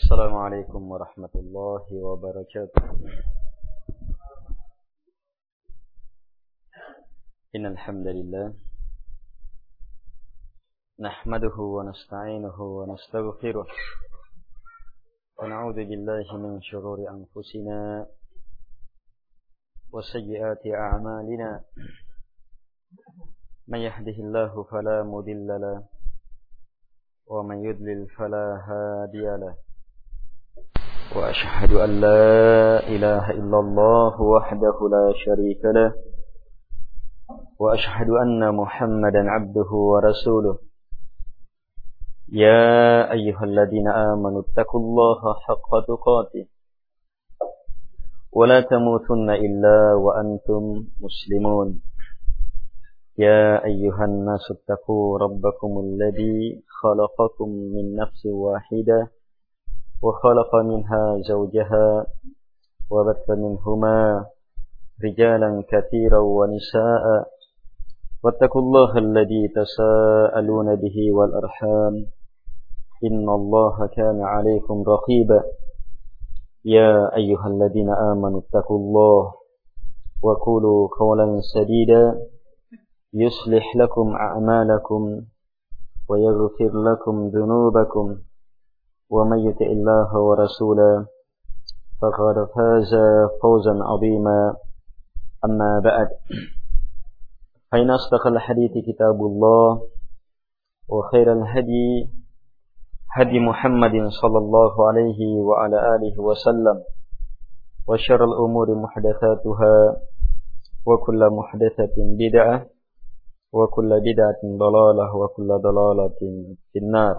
السلام عليكم ورحمة الله وبركاته. إن الحمد لله نحمده ونستعينه ونستغفره ونعوذ بالله من شرور أنفسنا وسيئات أعمالنا من يهده الله فلا مضل له ومن يضلل فلا هادي له وأشهد أن لا إله إلا الله وحده لا شريك له وأشهد أن محمدا عبده ورسوله يا أيها الذين آمنوا اتقوا الله حق تقاته ولا تموتن إلا وأنتم مسلمون يا أيها الناس اتقوا ربكم الذي خلقكم من نفس واحدة وخلق منها زوجها وبث منهما رجالا كثيرا ونساء واتقوا الله الذي تساءلون به والأرحام إن الله كان عليكم رقيبا يا أيها الذين آمنوا اتقوا الله وقولوا قولا سديدا يصلح لكم أعمالكم ويغفر لكم ذنوبكم ومن يطع الله ورسوله فقد فاز فوزا عظيما أما بعد فإن أصدق الحديث كتاب الله وخير الهدي هدي محمد صلى الله عليه وعلى آله وسلم وشر الأمور محدثاتها وكل محدثة بدعة وكل بدعة ضلالة وكل ضلالة في النار.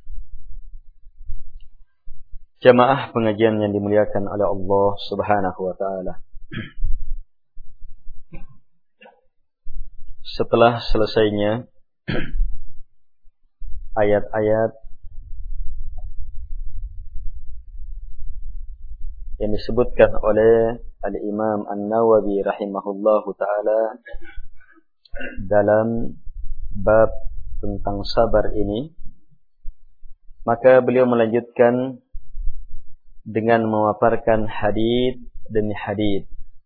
Jamaah pengajian yang dimuliakan oleh Allah Subhanahu wa taala. Setelah selesainya ayat-ayat yang disebutkan oleh Al-Imam An-Nawawi rahimahullahu taala dalam bab tentang sabar ini, maka beliau melanjutkan dengan memaparkan hadits demi hadits.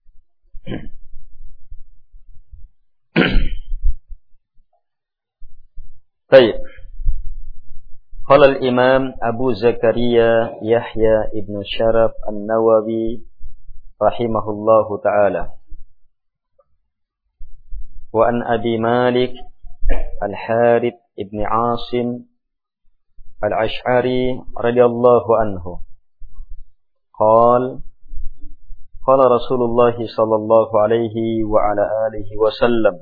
Baik. Qala al-Imam Abu Zakaria Yahya ibn Sharaf An-Nawawi rahimahullahu ta'ala. Wa an Abi Malik Al-Harith ibn Asim Al-Ash'ari radhiyallahu anhu. قال رسول الله صلى الله عليه وعلى آله وسلم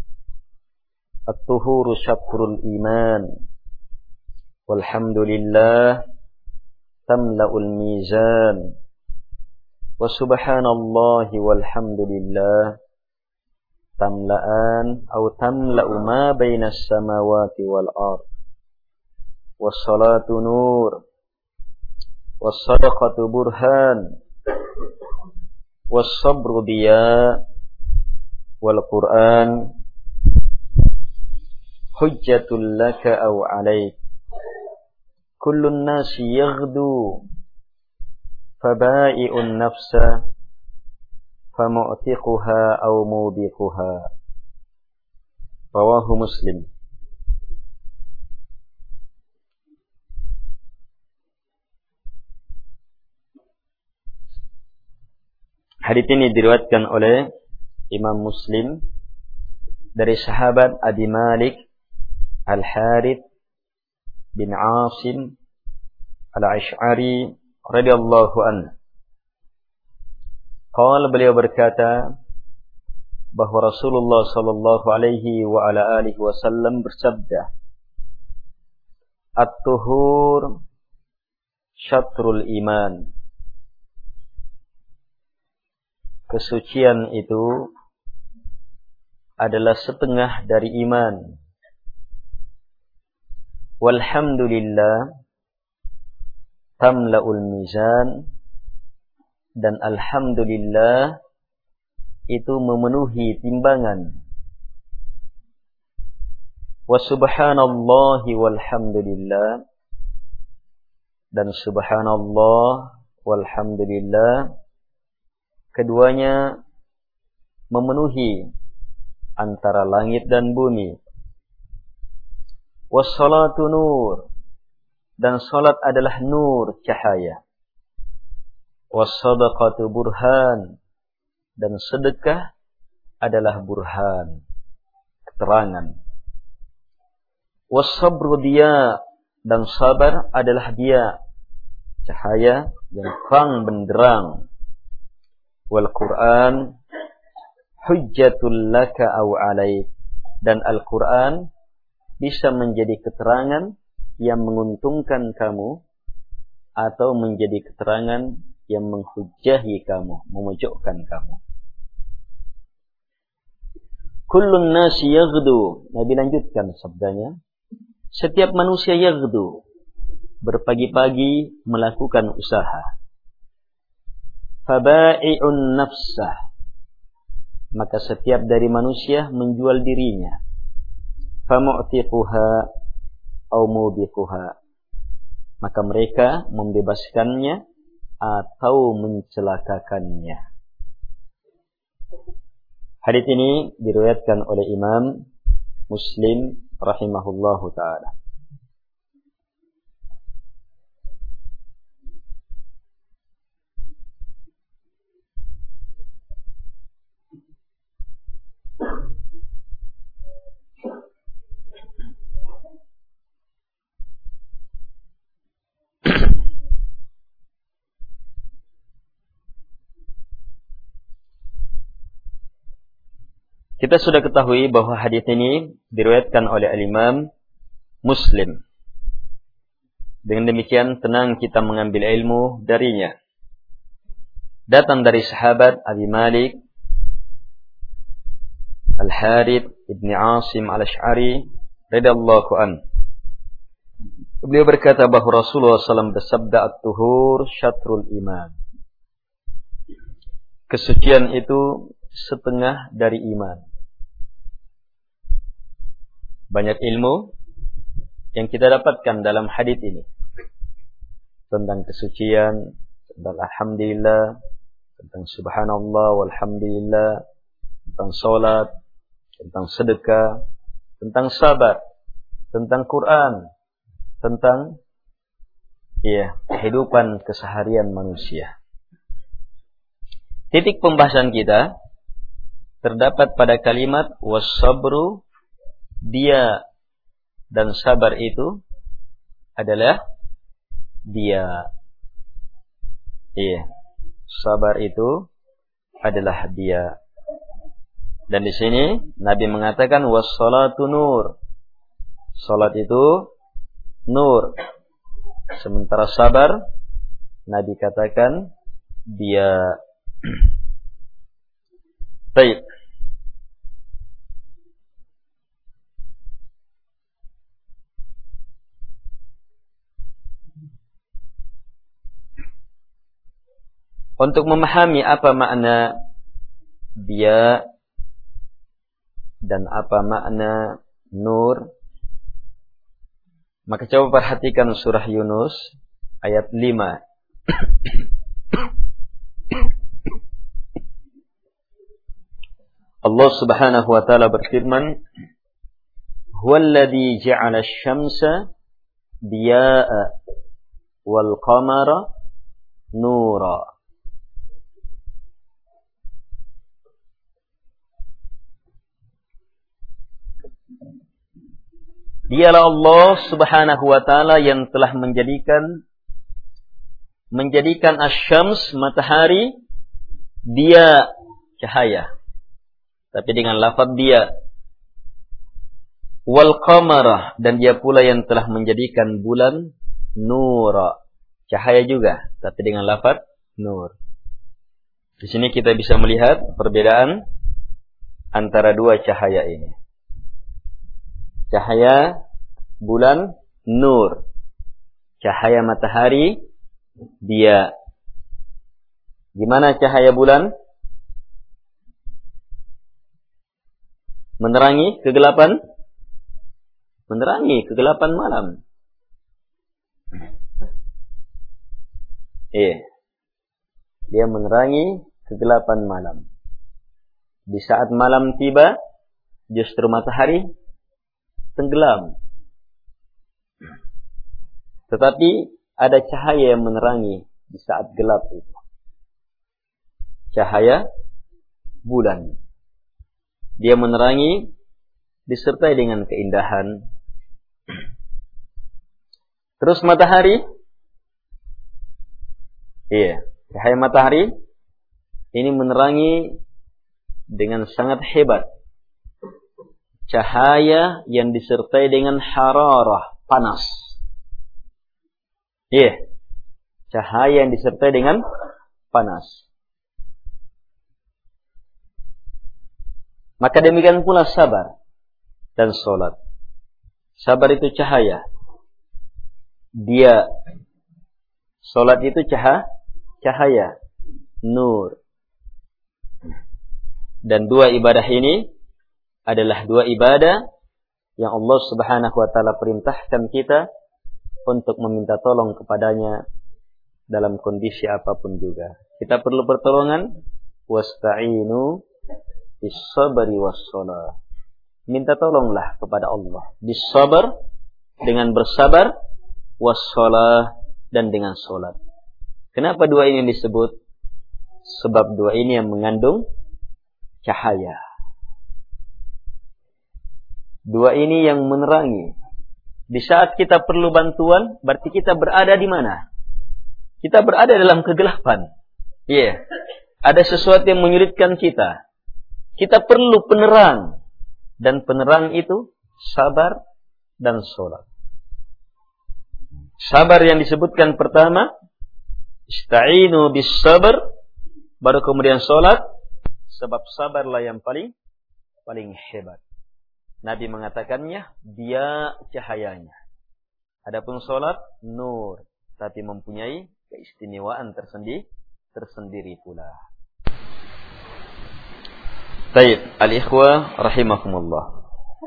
الطهور شطر الإيمان والحمد لله تملأ الميزان وسبحان الله والحمد لله تملأان أو تملأ ما بين السماوات والأرض والصلاة نور والصدقة برهان والصبر ضياء والقرآن حجة لك أو عليك كل الناس يغدو فبائع النفس فمعتقها أو موبقها رواه مسلم. Hadits ini diriwayatkan oleh Imam Muslim dari sahabat Abi Malik Al-Harith bin Asim Al-Ash'ari radhiyallahu anhu. Beliau berkata bahwa Rasulullah sallallahu alaihi wa ala alihi wasallam bersabda, "At-tuhur syatrul iman." Kesucian itu adalah setengah dari iman. Walhamdulillah tamla'ul mizan, dan alhamdulillah itu memenuhi timbangan. Wa subhanallahi walhamdulillah, dan subhanallah walhamdulillah, keduanya memenuhi antara langit dan bumi. Wassalatu nur, dan salat adalah nur, cahaya. Wassadaqatu burhan, dan sedekah adalah burhan, keterangan. Wassabru diya, dan sabar adalah diya, cahaya yang terang benderang. Wal Quran hujjatul laka aw alaik, dan Al-Quran bisa menjadi keterangan yang menguntungkan kamu atau menjadi keterangan yang menghujjahi kamu, memojokkan kamu. Kullun nasi yaghdu, Nabi lanjutkan sabdanya, setiap manusia yaghdu, berpagi-pagi melakukan usaha. Faba'i'un nafsah, maka setiap dari manusia menjual dirinya. Famu'tiquha au mubiquha, maka mereka membebaskannya atau mencelakakannya. Hadits ini diriwayatkan oleh Imam Muslim rahimahullahu taala. Kita sudah ketahui bahwa hadis ini diriwayatkan oleh Al-Imam Muslim. Dengan demikian tenang kita mengambil ilmu darinya. Datang dari sahabat Abi Malik Al-Harith ibn Asim Al-Ash'ari radhiyallahu anhu. Beliau berkata bahwa Rasulullah SAW bersabda, "At-tuhur syatrul iman." Kesucian itu setengah dari iman. Banyak ilmu yang kita dapatkan dalam hadis ini tentang kesucian, tentang alhamdulillah, tentang subhanallah walhamdulillah, tentang salat, tentang sedekah, tentang sabar, tentang Quran, tentang kehidupan keseharian manusia. Titik pembahasan kita terdapat pada kalimat was-sabru, dia dan sabar itu adalah dia. Sabar itu adalah dia. Dan di sini Nabi mengatakan was-salatu nur. Salat itu nur. Sementara sabar Nabi katakan dia. Baik. Untuk memahami apa makna dia dan apa makna nur, maka coba perhatikan surah Yunus ayat 5. Allah Subhanahu wa taala berfirman, "Huwallazi ja'ala asy-syamsa diyaa'a wal qamara nura." Dialah Allah Subhanahu wa taala yang telah menjadikan asy-syams, matahari, dia, cahaya. Tapi dengan lafaz dia. Wal qamara, dan dia pula yang telah menjadikan bulan nura, cahaya juga, tapi dengan lafaz nur. Di sini kita bisa melihat perbedaan antara dua cahaya ini. Cahaya bulan nur, cahaya matahari dia. Gimana cahaya bulan? Menerangi kegelapan? Menerangi kegelapan malam. Iya. Dia menerangi kegelapan malam. Di saat malam tiba, justru matahari tenggelam. Tetapi ada cahaya yang menerangi di saat gelap itu. Cahaya bulan. Dia menerangi disertai dengan keindahan. Terus matahari, iya, cahaya matahari ini menerangi dengan sangat hebat. Cahaya yang disertai dengan hararah, panas. Iya, cahaya yang disertai dengan panas. Maka demikian pula sabar dan sholat. Sabar itu cahaya. Dia, sholat itu cahaya, nur. Dan dua ibadah ini adalah dua ibadah yang Allah Subhanahu wa ta'ala perintahkan kita untuk meminta tolong kepadanya dalam kondisi apapun juga. Kita perlu pertolongan. Wasta'inu bis-sabri was-shalah. Minta tolonglah kepada Allah. Bis-sabr, dengan bersabar, was-shalah, dan dengan sholat. Kenapa dua ini disebut? Sebab dua ini yang mengandung cahaya. Dua ini yang menerangi. Di saat kita perlu bantuan, berarti kita berada di mana? Kita berada dalam kegelapan. Iya. Ada sesuatu yang menyulitkan kita. Kita perlu penerang. Dan penerang itu sabar dan sholat. Sabar yang disebutkan pertama, ista'inu bis sabr, baru kemudian sholat, sebab sabarlah yang paling hebat. Nabi mengatakannya, dia cahayanya. Adapun sholat, nur, tapi mempunyai keistimewaan tersendiri pula. Baik, al-ikhwah rahimakumullah.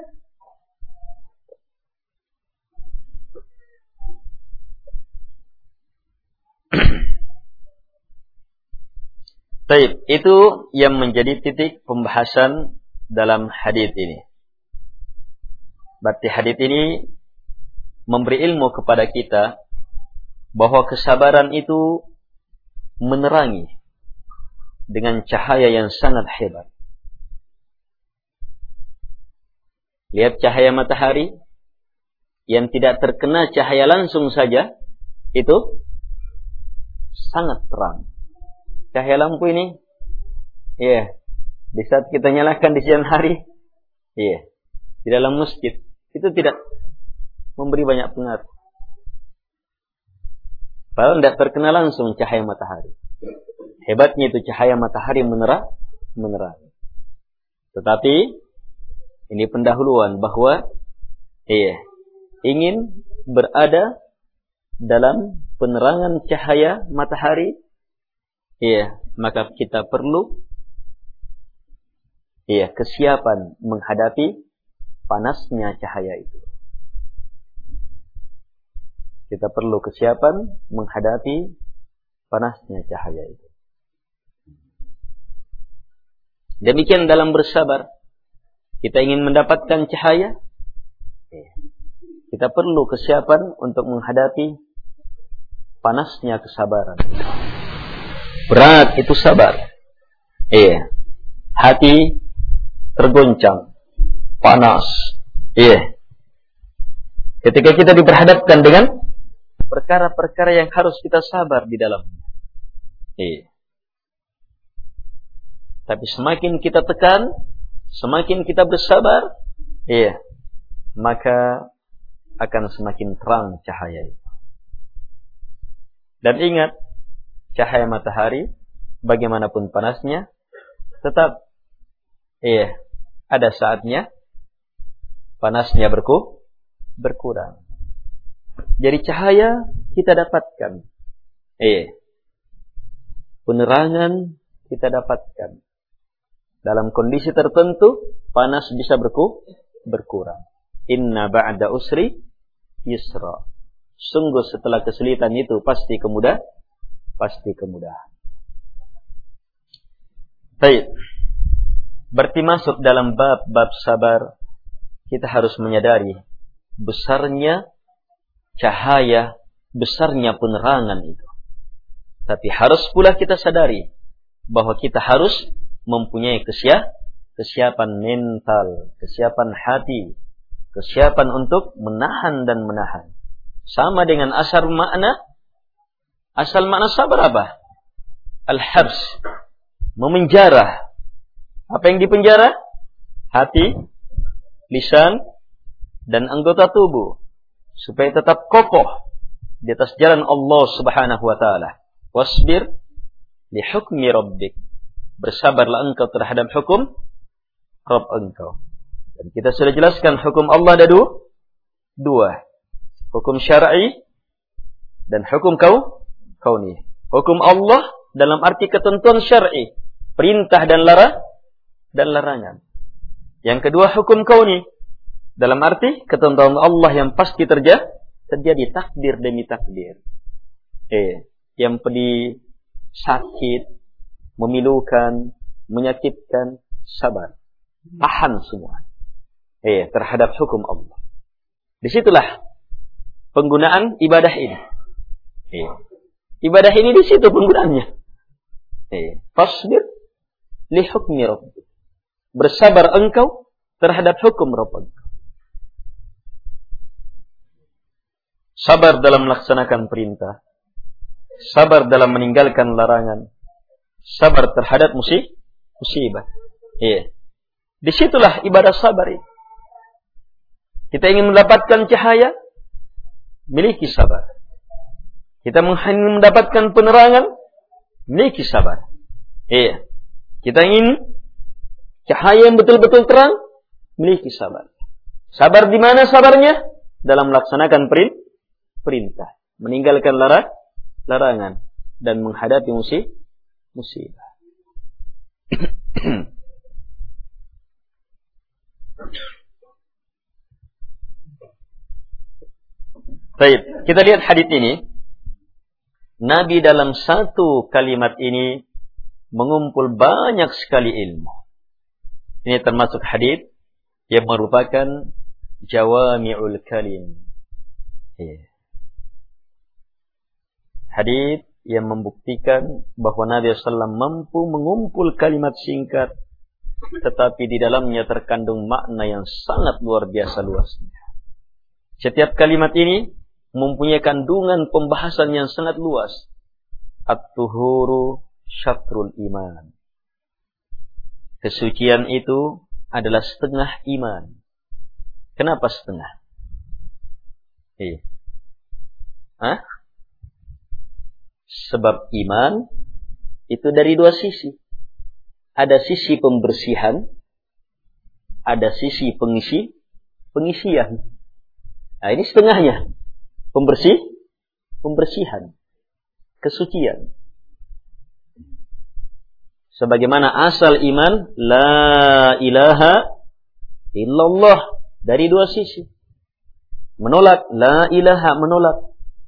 Baik, itu yang menjadi titik pembahasan dalam hadits ini. Berarti hadits ini memberi ilmu kepada kita bahwa kesabaran itu menerangi dengan cahaya yang sangat hebat. Lihat cahaya matahari yang tidak terkena cahaya langsung saja, itu sangat terang. Cahaya lampu ini, di saat kita nyalakan di siang hari, di dalam masjid, itu tidak memberi banyak pengaruh. Padahal tidak terkena langsung cahaya matahari. Hebatnya itu cahaya matahari menerang. Tetapi ini pendahuluan bahwa ingin berada dalam penerangan cahaya matahari, maka kita perlu kesiapan menghadapi panasnya cahaya itu. Kita perlu kesiapan menghadapi panasnya cahaya itu. Demikian dalam bersabar. Kita ingin mendapatkan cahaya, kita perlu kesiapan untuk menghadapi panasnya kesabaran. Berat itu sabar. Hati tergoncang, panas. Ketika kita diperhadapkan dengan perkara-perkara yang harus kita sabar di dalamnya. Tapi semakin kita tekan, semakin kita bersabar, maka akan semakin terang cahaya itu. Dan ingat, cahaya matahari, bagaimanapun panasnya, tetap ada saatnya panasnya berkurang. Jadi cahaya kita dapatkan, penerangan kita dapatkan. Dalam kondisi tertentu, panas bisa berkurang. Inna ba'da usri yusra. Sungguh setelah kesulitan itu pasti pasti kemudahan. Baik. Berarti masuk dalam bab sabar, kita harus menyadari besarnya cahaya, besarnya penerangan itu. Tapi harus pula kita sadari bahwa kita harus mempunyai kesiapan mental, kesiapan hati, kesiapan untuk menahan dan menahan. Sama dengan asal makna sabar apa? Al-habs, memenjara. Apa yang dipenjara? Hati, lisan, dan anggota tubuh. Supaya tetap kokoh di atas jalan Allah Subhanahu wa ta'ala. Wasbir li hukmi rabbik. Bersabarlah engkau terhadap hukum Rabb engkau. Dan kita sudah jelaskan hukum Allah ada dua. Hukum syar'i dan hukum kauni. Hukum Allah dalam arti ketentuan syar'i, perintah dan larangan. Yang kedua hukum kauni dalam arti ketentuan Allah yang pasti terjadi takdir demi takdir. Yang pedih, sakit, memilukan, menyakitkan, sabar. Tahan semua. Terhadap hukum Allah. Disitulah penggunaan ibadah ini. Ibadah ini di situ penggunaannya. Fasbir li hukmi rabbik. Bersabar engkau terhadap hukum Rabb engkau. Sabar dalam melaksanakan perintah. Sabar dalam meninggalkan larangan. Sabar terhadap musibah. Disitulah ibadah sabar ini. Kita ingin mendapatkan cahaya, miliki sabar. Kita ingin mendapatkan penerangan, miliki sabar. Kita ingin cahaya yang betul-betul terang, miliki sabar. Sabar di mana sabarnya? Dalam melaksanakan perintah, meninggalkan larangan, dan menghadapi musibah. Baik, kita lihat hadits ini. Nabi dalam satu kalimat ini mengumpul banyak sekali ilmu. Ini termasuk hadits yang merupakan jawami'ul kalim. Hadits yang membuktikan bahwa Nabi SAW mampu mengumpul kalimat singkat, tetapi di dalamnya terkandung makna yang sangat luar biasa luasnya. Setiap kalimat ini mempunyai kandungan pembahasan yang sangat luas. At-tuhuru syatrul iman. Kesucian itu adalah setengah iman. Kenapa setengah? Sebab iman itu dari dua sisi. Ada sisi pembersihan, ada sisi pengisian. Nah, ini setengahnya. Pembersihan, kesucian. Sebagaimana asal iman, la ilaha illallah, dari dua sisi. Menolak, la ilaha, menolak.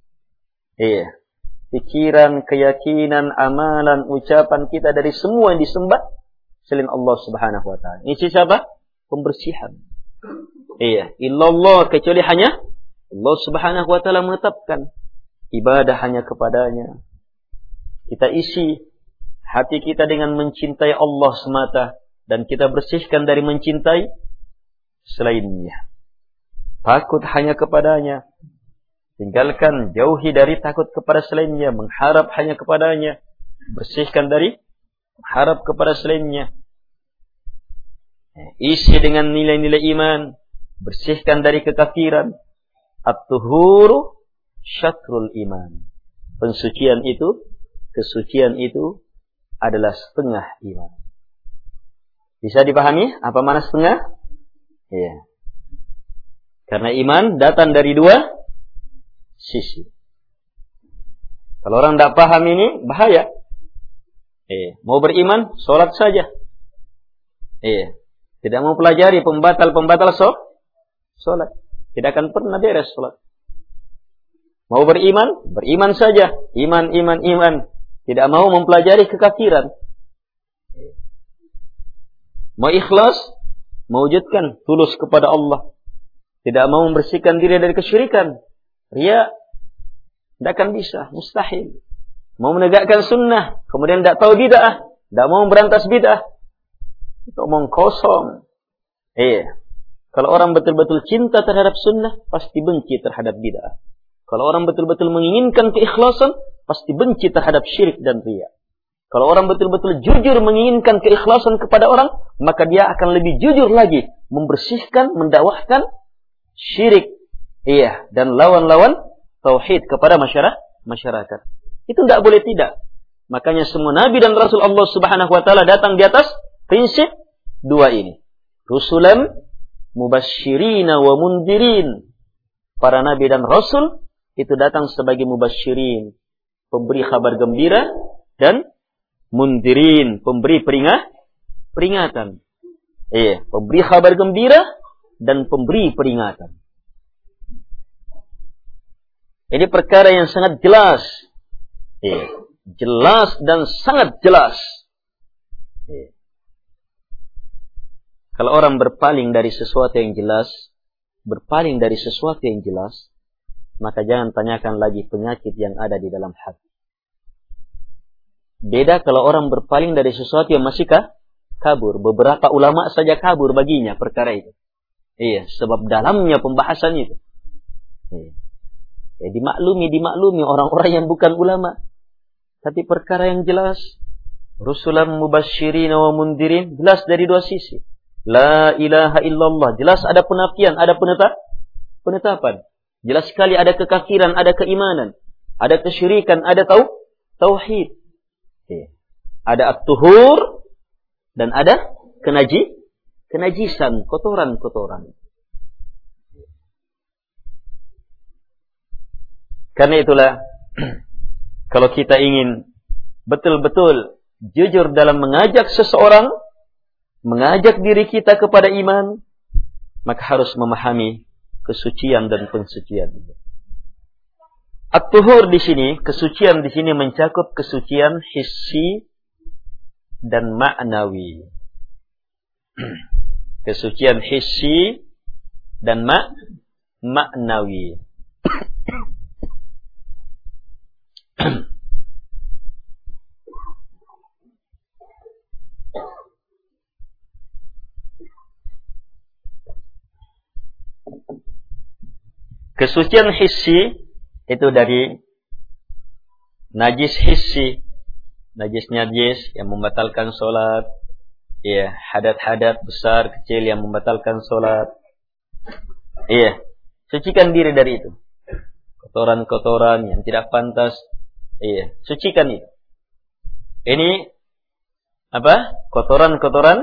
Pikiran, keyakinan, amalan, ucapan kita dari semua yang disembah selain Allah Subhanahu wa ta'ala. Ini siapa? Pembersihan. Illallah, kecuali hanya Allah Subhanahu wa ta'ala menetapkan ibadah hanya kepadanya. Kita isi hati kita dengan mencintai Allah semata, dan kita bersihkan dari mencintai selainnya. Takut hanya kepadanya. Tinggalkan, jauhi dari takut kepada selainnya, mengharap hanya kepadanya. Bersihkan dari mengharap kepada selainnya. Isi dengan nilai-nilai iman, bersihkan dari kekafiran. At-tuhuru syatrul iman. Pensucian itu, kesucian itu adalah setengah iman. Bisa dipahami apa makna setengah? Karena iman datang dari dua sisi. Kalau orang tidak paham ini, bahaya. Mau beriman, sholat saja. Tidak mau pelajari pembatal-pembatal sholat. Tidak akan pernah beres sholat. Mau beriman, beriman saja. Iman. Tidak mau mempelajari kekafiran. Mau ikhlas, mewujudkan tulus kepada Allah. Tidak mau membersihkan diri dari kesyirikan. Riya, tidak akan bisa, mustahil. Mau menegakkan sunnah, kemudian tidak tahu bid'ah, tidak mau memberantas bid'ah. Itu omong kosong. Kalau orang betul-betul cinta terhadap sunnah, pasti benci terhadap bid'ah. Kalau orang betul-betul menginginkan keikhlasan, pasti benci terhadap syirik dan riya. Kalau orang betul-betul jujur menginginkan keikhlasan kepada orang, maka dia akan lebih jujur lagi membersihkan, mendakwahkan syirik, dan lawan-lawan tauhid kepada masyarakat. Itu tidak boleh tidak. Makanya semua nabi dan rasul Allah Subhanahu wa taala datang di atas prinsip dua ini. Rusulan mubasyirina wa mundirin. Para nabi dan rasul itu datang sebagai mubasyirin, pemberi kabar gembira, dan mundirin, pemberi peringatan. Pemberi kabar gembira dan pemberi peringatan. Ini perkara yang sangat jelas. Jelas dan sangat jelas. Kalau orang berpaling dari sesuatu yang jelas, maka jangan tanyakan lagi penyakit yang ada di dalam hati. Beda kalau orang berpaling dari sesuatu yang masih kabur. Beberapa ulama saja kabur baginya perkara itu. Sebab dalamnya pembahasan itu. Dimaklumi orang-orang yang bukan ulama. Tapi perkara yang jelas, rusulan mubasyirin wa mundirin, jelas dari dua sisi. La ilaha illallah, jelas ada penafian, ada penetapan. Jelas sekali ada kekafiran, ada keimanan, ada kesyirikan, ada tauhid. Ada at-tuhur dan ada kenajisan, kotoran-kotoran. Karena itulah kalau kita ingin betul-betul jujur dalam mengajak seseorang, mengajak diri kita kepada iman, maka harus memahami kesucian dan pensucian. At-tuhur di sini, kesucian di sini mencakup kesucian hissi dan ma'nawi. Kesucian hissi dan ma'nawi. Kesucian hissi itu dari najis hissi, najis yang membatalkan solat, hadat-hadat besar kecil yang membatalkan solat. Sucikan diri dari itu. Kotoran-kotoran yang tidak pantas, sucikan itu. Ini apa? Kotoran-kotoran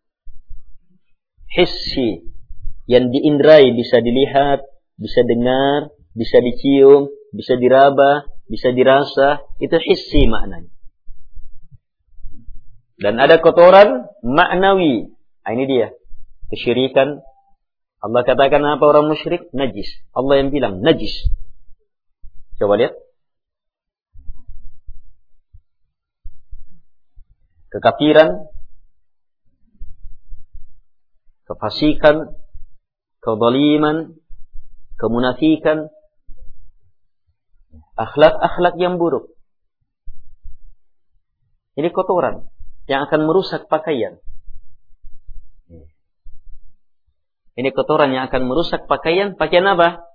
hissi yang diindrai, bisa dilihat, bisa dengar, bisa dicium, bisa diraba, bisa dirasa, itu hissi maknanya. Dan ada kotoran ma'nawi. Ini dia, kesyirikan. Allah katakan apa orang musyrik? Najis. Allah yang bilang najis. Coba lihat. Kekafiran, kefasikan, kezaliman, kemunafikan, akhlak-akhlak yang buruk. Ini kotoran yang akan merusak pakaian. Ini kotoran yang akan merusak pakaian. Pakaian apa?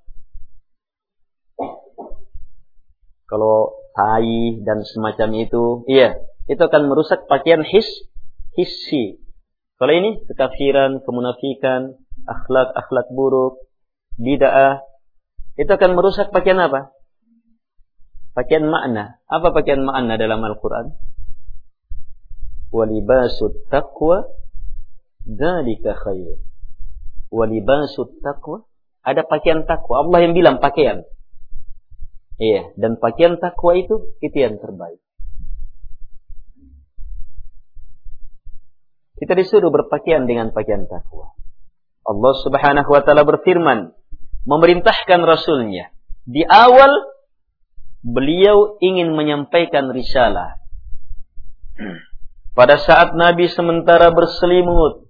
Kalau tai dan semacam itu, itu akan merusak pakaian hissi. Kalau ini kekafiran, kemunafikan, akhlak buruk, bid'ah, itu akan merusak pakaian apa? Pakaian makna. Apa pakaian makna dalam Al-Quran? Walibasut taqwa dzalika khair. Walibasut taqwa, ada pakaian takwa. Allah yang bilang pakaian. Dan pakaian takwa itu yang terbaik. Kita disuruh berpakaian dengan pakaian takwa. Allah Subhanahu wa taala berfirman, memerintahkan Rasulnya. Di awal beliau ingin menyampaikan risalah, pada saat Nabi sementara berselimut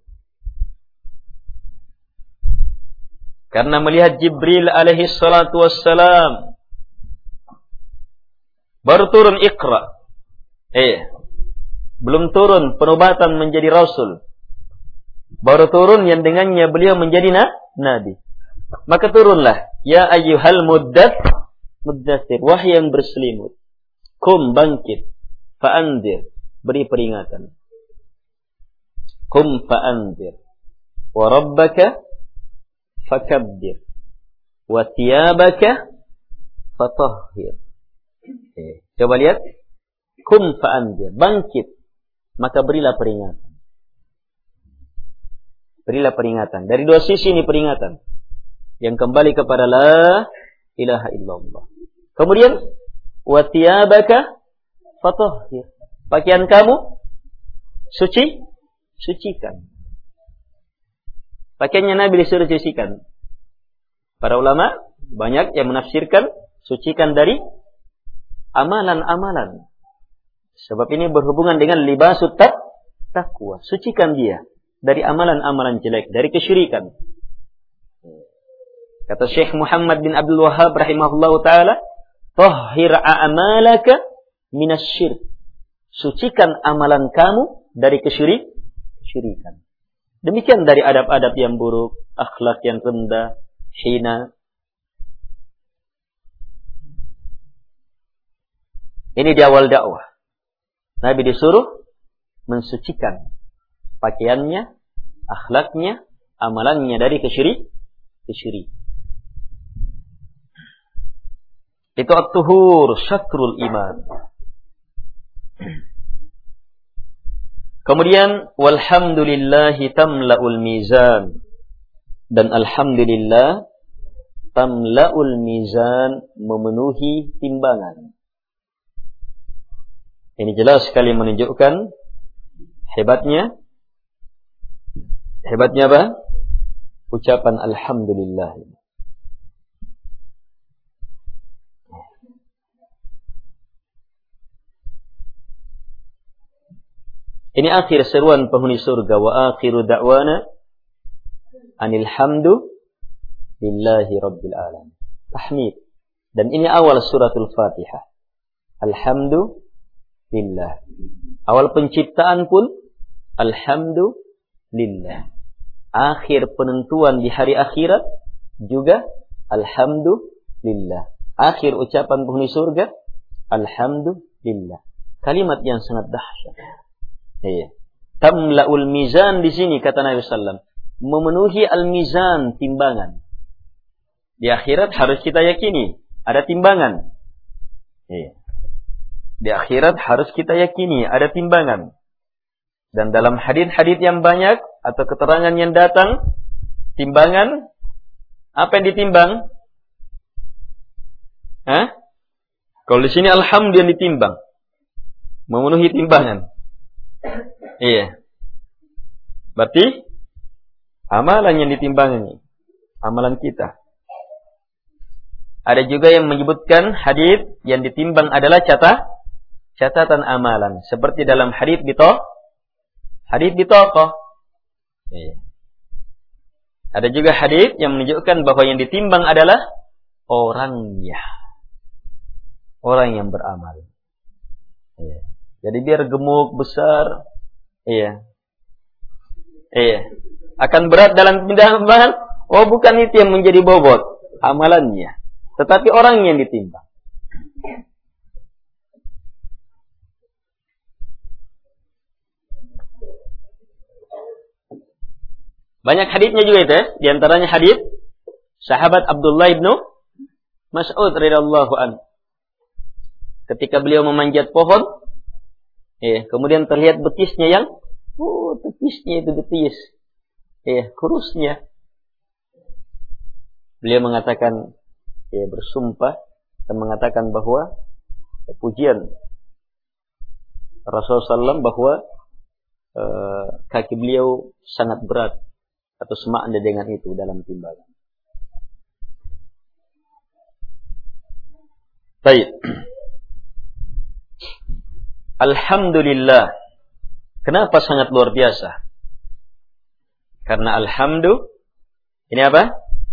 karena melihat Jibril alaihi salatu wassalam baru turun Iqra. Belum turun penobatan menjadi rasul. Baru turun yang dengannya beliau menjadi nabi. Maka turunlah, ya ayyuhal muddatsir, wahai yang berselimut. Kum, bangkit, fa'andir, beri peringatan. Kum fa'andir, wa rabbaka fakabbir, wa thiyabaka fatahhir. Coba lihat. Kum fa'andir, bangkit, maka berilah peringatan. Berilah peringatan. Dari dua sisi ini peringatan. Yang kembali kepada la ilaha illallah. Kemudian wa thiyabaka fatahhir. Pakaian kamu sucikan. Pakaiannya Nabi disuruh sucikan. Para ulama banyak yang menafsirkan sucikan dari amalan-amalan. Sebab ini berhubungan dengan libasut taqwa. Sucikan dia dari amalan-amalan jelek, dari kesyirikan. Kata Syekh Muhammad bin Abdul Wahhab rahimahullahu taala, "Tahhir a'malaka minasy-syirk." Sucikan amalan kamu dari kesyirikan. Demikian dari adab-adab yang buruk, akhlak yang rendah, hina. Ini di awal dakwah. Nabi disuruh mensucikan pakaiannya, akhlaknya, amalannya dari kesyirikan. Itu at-tuhur, syatrul iman. Kemudian walhamdulillahi tamla'ul mizan. Dan alhamdulillah tamla'ul mizan, memenuhi timbangan. Ini jelas sekali menunjukkan hebatnya apa? Ucapan alhamdulillah. Ini akhir seruan penghuni surga. Wa akhiru da'wana anil hamdu lillahi rabbil alamin. Tahmid. Dan ini awal suratul Fatihah. Alhamdulillah. Awal penciptaan pun alhamdulillah. Akhir penentuan di hari akhirat juga alhamdulillah. Akhir ucapan penghuni surga alhamdulillah. Kalimat yang sangat dahsyat. Tamla'ul mizan di sini kata Nabi sallallahu alaihi wasallam, memenuhi al-mizan, timbangan. Di akhirat harus kita yakini ada timbangan. Di akhirat harus kita yakini ada timbangan. Dan dalam hadits-hadits yang banyak atau keterangan yang datang, timbangan, apa yang ditimbang? Kalau di sini alhamdulillah yang ditimbang, memenuhi timbangan. Berarti amalan yang ditimbang ini, amalan kita. Ada juga yang menyebutkan hadits yang ditimbang adalah catatan amalan, seperti dalam hadits bitaqah. Ada juga hadits yang menunjukkan bahwa yang ditimbang adalah orangnya, orang yang beramal. Jadi biar gemuk besar, akan berat dalam timbangan. Oh, bukan itu yang menjadi bobot amalannya, tetapi orang yang ditimbang. Banyak haditsnya juga itu, di antaranya hadits sahabat Abdullah ibnu Mas'ud radhiyallahu anhu. Ketika beliau memanjat pohon, kemudian terlihat betisnya yang, betisnya itu betis, kurusnya. Beliau mengatakan, bersumpah dan mengatakan bahwa pujian Rasulullah SAW bahwa kaki beliau sangat berat atau semakna dengan itu dalam timbangan. Baik. Alhamdulillah. Kenapa sangat luar biasa? Karena alhamdulillah ini apa?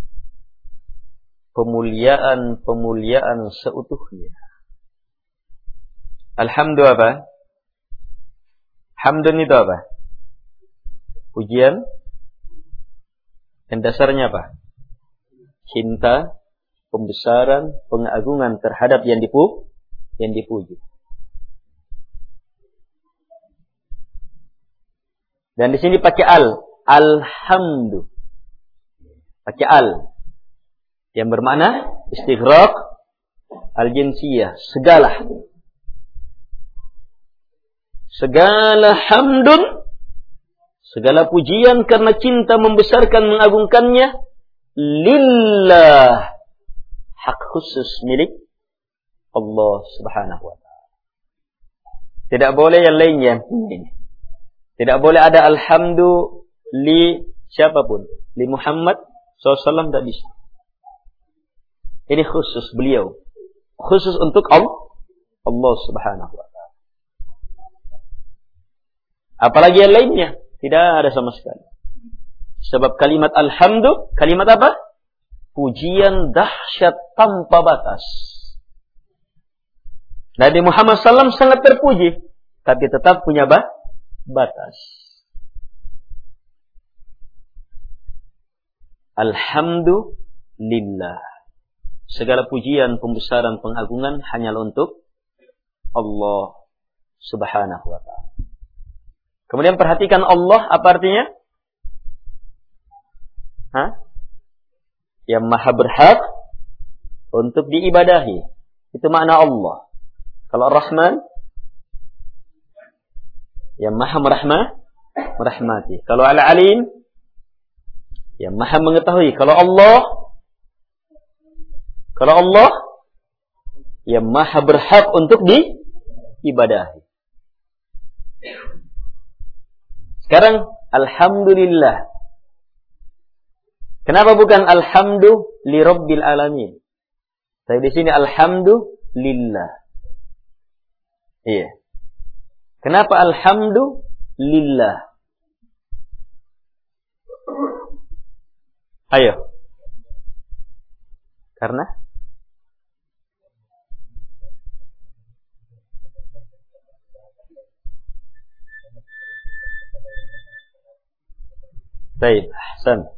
Pemuliaan seutuhnya. Alhamdulillah apa? Hamdun itu apa? Pujian. Dan dasarnya apa? Cinta, pembesaran, pengagungan terhadap yang dipuji. Dan di sini pakai alhamdu. Pakai yang bermakna istighraq al-jinsiyah, segala hamdun, segala pujian karena cinta membesarkan mengagungkannya lillah, hak khusus milik Allah Subhanahu wa taala. Tidak boleh yang lainnya. Tidak boleh ada alhamdu li siapapun, li Muhammad SAW tidak bisa. Ini khusus beliau, khusus untuk Allah Subhanahu wa taala. Apalagi yang lainnya tidak ada sama sekali. Sebab kalimat alhamdu, kalimat apa? Pujian dahsyat tanpa batas. Nabi Muhammad SAW sangat terpuji, tapi tetap punya batas. Alhamdulillah. Segala pujian, pembesaran, pengagungan hanyalah untuk Allah Subhanahu wa taala. Kemudian perhatikan Allah apa artinya? Yang maha berhak untuk diibadahi. Itu makna Allah. Kalau Rahman, yang maha merahmati. Kalau Al-Alim, yang maha mengetahui. Kalau Allah, yang maha berhak untuk diibadahi. Sekarang alhamdulillah. Kenapa bukan alhamdu li rabbil alamin? Tapi di sini alhamdulillah. Iya. Kenapa alhamdulillah? Ayo. Karena baik, ahsan.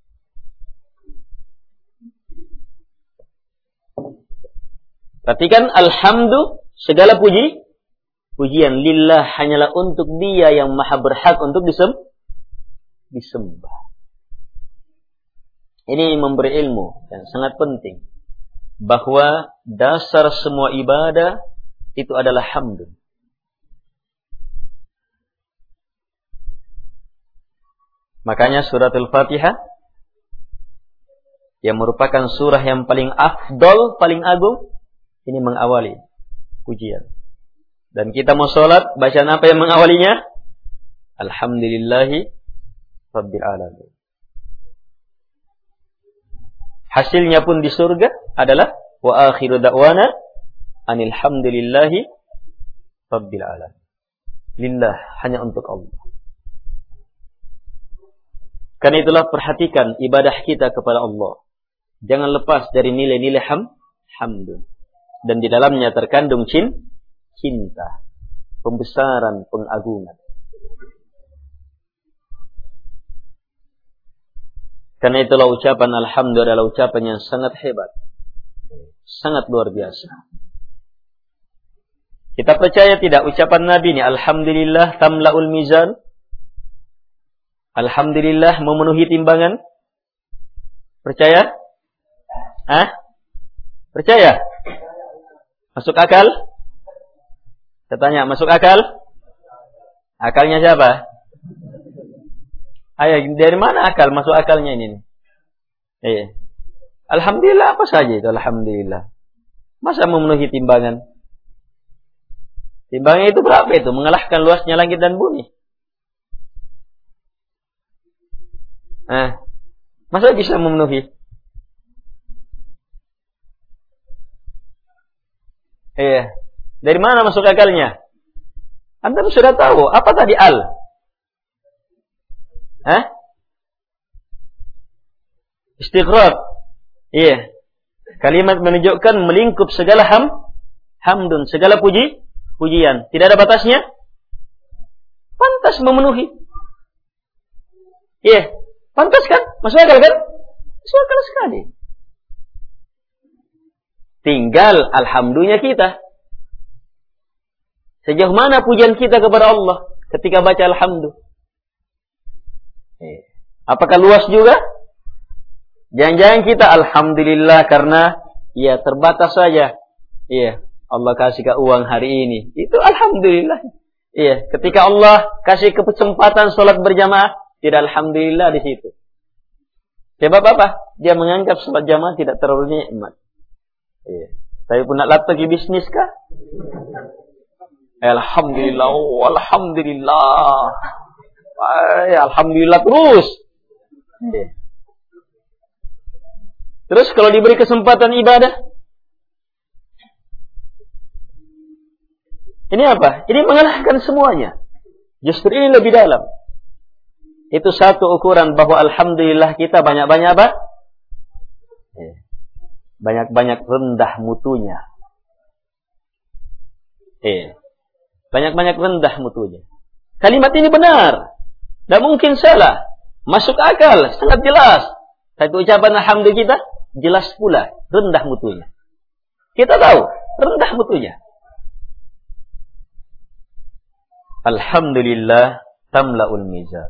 Perhatikan alhamdu, segala pujian lillah hanyalah untuk Dia yang maha berhak untuk disembah. Ini memberi ilmu dan sangat penting bahwa dasar semua ibadah itu adalah hamdun. Makanya surat Al-Fatihah yang merupakan surah yang paling afdol, paling agung, ini mengawali pujian. Dan kita mau sholat, bacaan apa yang mengawalinya? Alhamdulillahi Rabbil Alamin. Hasilnya pun di surga adalah wa akhiru da'wana anil hamdulillahi Rabbil Alamin. Lillah, hanya untuk Allah. Karena itulah perhatikan ibadah kita kepada Allah. Jangan lepas dari nilai-nilai hamdun. Dan di dalamnya terkandung cinta, pembesaran, pengagungan. Karena itulah ucapan alhamdulillah adalah ucapan yang sangat hebat. Sangat luar biasa. Kita percaya tidak ucapan Nabi ini alhamdulillah tamla'ul mizan? Alhamdulillah memenuhi timbangan? Percaya? Percaya? Masuk akal? Saya tanya, masuk akal? Akalnya siapa? Ayo, dari mana akal? Masuk akalnya ini. Iya. Alhamdulillah apa saja itu? Alhamdulillah. Masa memenuhi timbangan? Timbangan itu berapa itu? Mengalahkan luasnya langit dan bumi. Masa bisa memenuhi? Iya. Dari mana masuk akalnya? Antum sudah tahu apa tadi al? Istighraq. Iya. Kalimat menunjukkan melingkup segala hamdun, segala pujian. Tidak ada batasnya. Pantas memenuhi. Iya. Pantas kan? Masuk akal kan? Masuk akal sekali. Tinggal alhamdulillah kita. Sejauh mana pujian kita kepada Allah ketika baca alhamdulillah? Apakah luas juga? Jangan-jangan kita alhamdulillah karena ya terbatas saja. Iya, Allah kasih ke uang hari ini. Itu alhamdulillah. Iya, ketika Allah kasih kesempatan salat berjamaah, tidak alhamdulillah di situ. Sebab apa? Dia menganggap salat jamaah tidak terlalu nikmat. Iya. Tapi pun nak laptop bisnis kah? Alhamdulillah, alhamdulillah. Alhamdulillah terus. Iya. Terus kalau diberi kesempatan ibadah, ini apa? Ini mengalahkan semuanya. Justru ini lebih dalam. Itu satu ukuran bahwa alhamdulillah kita banyak-banyak apa? Banyak-banyak rendah mutunya. Banyak-banyak rendah mutunya. Kalimat ini benar. Tidak mungkin salah. Masuk akal, sangat jelas. Satu ucapan alhamdulillah kita jelas pula rendah mutunya. Kita tahu rendah mutunya. Alhamdulillah tamla'ul mizan.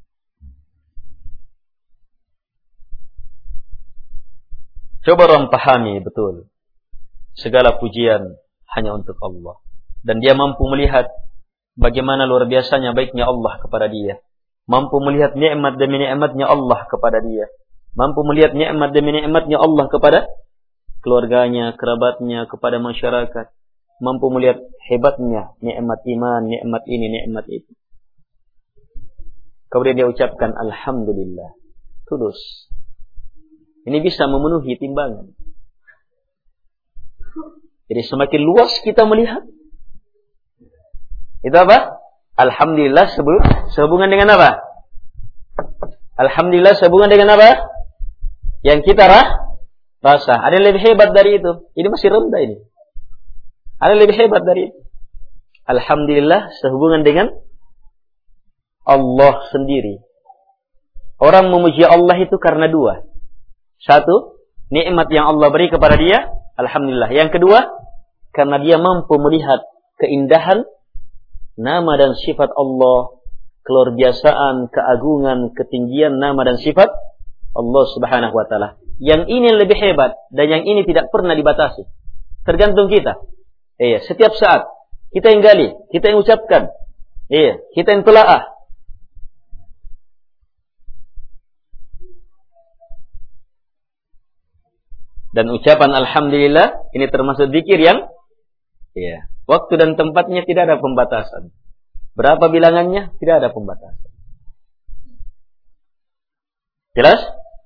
Coba orang pahami betul. Segala pujian hanya untuk Allah. Dan dia mampu melihat bagaimana luar biasanya baiknya Allah kepada dia. Mampu melihat nikmat demi nikmatnya Allah kepada dia. Mampu melihat nikmat demi nikmatnya Allah kepada keluarganya, kerabatnya, kepada masyarakat. Mampu melihat hebatnya nikmat iman, nikmat ini, nikmat itu. Kemudian dia ucapkan alhamdulillah. Tulus. Ini bisa memenuhi timbangan. Jadi semakin luas kita melihat. Itu apa? Alhamdulillah sehubungan dengan apa? Alhamdulillah sehubungan dengan apa? Yang kita rasa. Ada yang lebih hebat dari itu. Ini masih rendah ini. Ada yang lebih hebat dari itu. Alhamdulillah sehubungan dengan Allah sendiri. Orang memuji Allah itu karena dua. Satu, nikmat yang Allah beri kepada dia. Alhamdulillah. Yang kedua, karena dia mampu melihat keindahan nama dan sifat Allah, keluar biasaan, keagungan, ketinggian nama dan sifat Allah Subhanahu wa taala. Yang ini lebih hebat dan yang ini tidak pernah dibatasi. Tergantung kita. Setiap saat kita yang gali, kita yang ucapkan. Kita yang telaah. Dan ucapan alhamdulillah ini termasuk zikir yang waktu dan tempatnya tidak ada pembatasan. Berapa bilangannya? Tidak ada pembatasan. Jelas?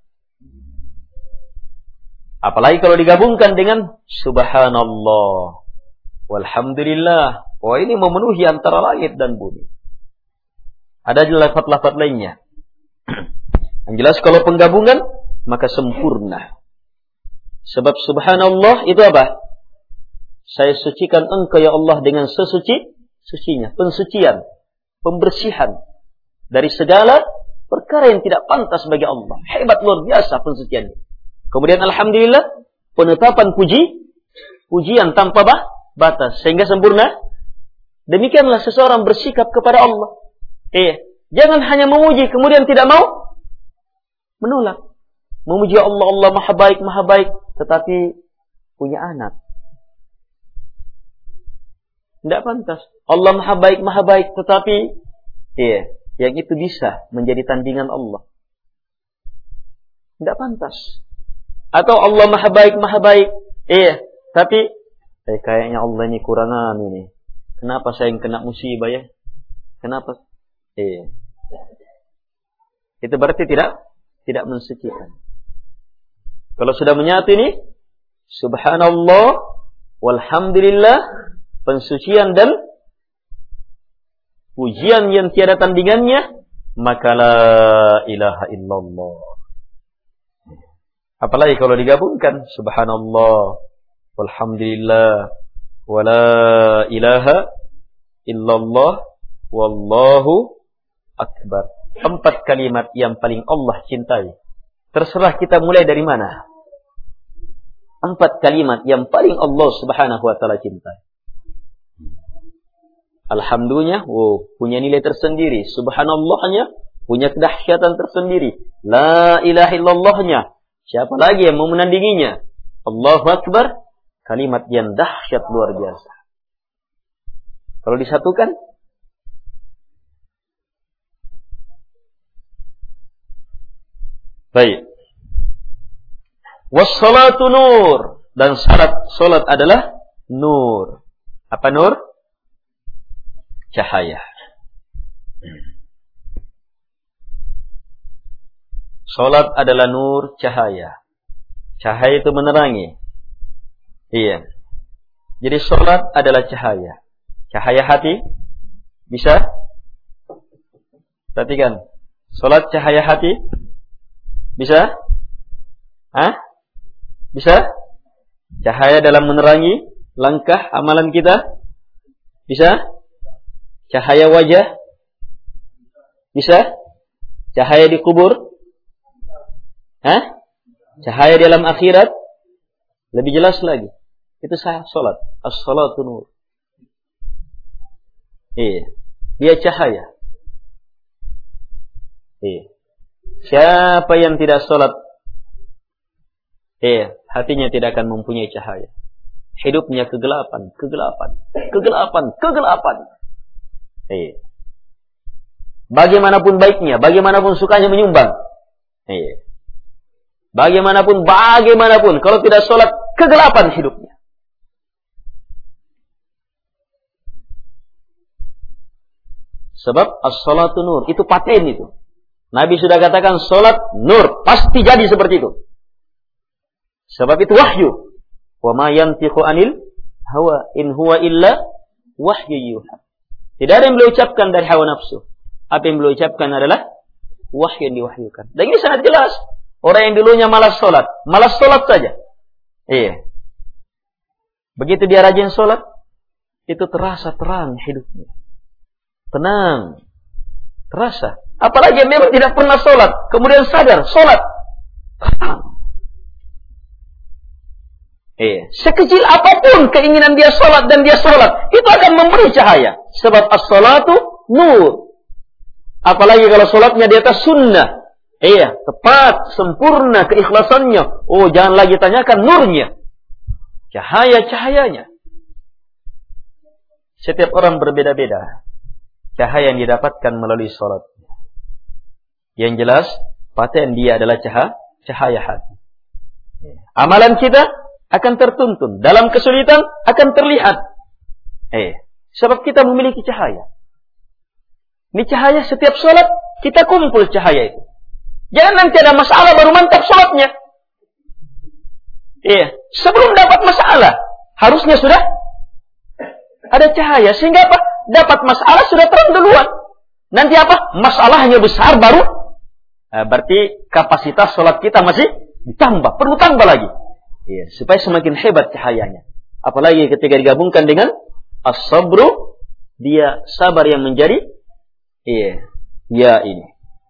Apalagi kalau digabungkan dengan subhanallah walhamdulillah. Wah, ini memenuhi antara langit dan bumi. Ada lafaz-lafaz lainnya. Yang jelas kalau penggabungan maka sempurna. Sebab subhanallah itu apa? Saya sucikan engkau ya Allah dengan sesuci-sucinya. Pensucian, pembersihan dari segala perkara yang tidak pantas bagi Allah. Hebat luar biasa pensuciannya. Kemudian alhamdulillah penetapan pujian tanpa batas sehingga sempurna. Demikianlah seseorang bersikap kepada Allah. Jangan hanya memuji kemudian tidak mau menolak. Memuji Allah, Allah maha baik, tetapi punya anak. Tidak pantas. Allah maha baik, tetapi yang itu bisa menjadi tandingan Allah. Tidak pantas. Atau Allah maha baik, tapi kayaknya Allah ini kurangan ini. Kenapa saya yang kena musibah ya? Kenapa? Itu berarti tidak mensucikan. Kalau sudah menyatu ini, subhanallah, walhamdulillah, pensucian dan pujian yang tiada tandingannya, maka la ilaha illallah. Apalagi kalau digabungkan subhanallah, walhamdulillah, wala ilaha illallah, wallahu akbar. 4 kalimat yang paling Allah cintai. Terserah kita mulai dari mana. 4 kalimat yang paling Allah subhanahu wa ta'ala cintai. Alhamdulillah, punya nilai tersendiri. Subhanallahnya punya kedahsyatan tersendiri. La ilaha illallahnya, siapa lagi yang mau menandinginya? Allahu akbar, kalimat yang dahsyat luar biasa. Kalau disatukan, baik. Wassalatu nur, dan salat adalah nur. Apa nur? Cahaya. Salat adalah nur, cahaya. Cahaya itu menerangi. Iya. Jadi salat adalah cahaya. Cahaya hati bisa? Perhatikan. Salat cahaya hati bisa? Bisa? Cahaya dalam menerangi langkah amalan kita? Bisa? Cahaya wajah? Bisa? Cahaya di kubur? Cahaya di alam akhirat? Lebih jelas lagi. Itu salat. As-salatu nur. Iya. Dia cahaya. Iya. Siapa yang tidak salat, hatinya tidak akan mempunyai cahaya. Hidupnya kegelapan. Bagaimanapun baiknya, bagaimanapun sukanya menyumbang. Bagaimanapun, kalau tidak salat, kegelapan hidupnya. Sebab as-salatu nur, itu paten itu. Nabi sudah katakan salat nur, pasti jadi seperti itu. Sebab itu wahyu. Wa ma yantiqu anil hawa in huwa illa wahyu yuha. Tidak ada yang beliau ucapkan dari hawa nafsu. Apa yang beliau ucapkan adalah wahyu yang diwahyukan. Dan ini sangat jelas. Orang yang dulunya malas salat saja. Iya. Begitu dia rajin salat, itu terasa terang hidupnya. Tenang. Terasa. Apalagi yang memang tidak pernah salat, kemudian sadar salat. Sekecil apapun keinginan dia salat dan dia salat, itu akan memberi cahaya. Sebab as-salatu nur. Apalagi kalau salatnya di atas sunnah. Tepat, sempurna keikhlasannya. Jangan lagi tanyakan nurnya. Cahaya-cahayanya. Setiap orang berbeda-beda. Cahaya yang didapatkan melalui salat. Yang jelas, paten dia adalah cahaya hati. Amalan kita akan tertuntun. Dalam kesulitan akan terlihat. Sebab kita memiliki cahaya. Ini cahaya setiap salat, kita kumpul cahaya itu. Jangan nanti ada masalah baru mantap salatnya. Sebelum dapat masalah, harusnya sudah ada cahaya. Sehingga apa? Dapat masalah sudah terang duluan. Nanti apa? Masalahnya besar baru. Berarti kapasitas salat kita masih ditambah. Perlu tambah lagi. Supaya semakin hebat cahayanya. Apalagi ketika digabungkan dengan as-sabru, dia sabar yang menjadi ini.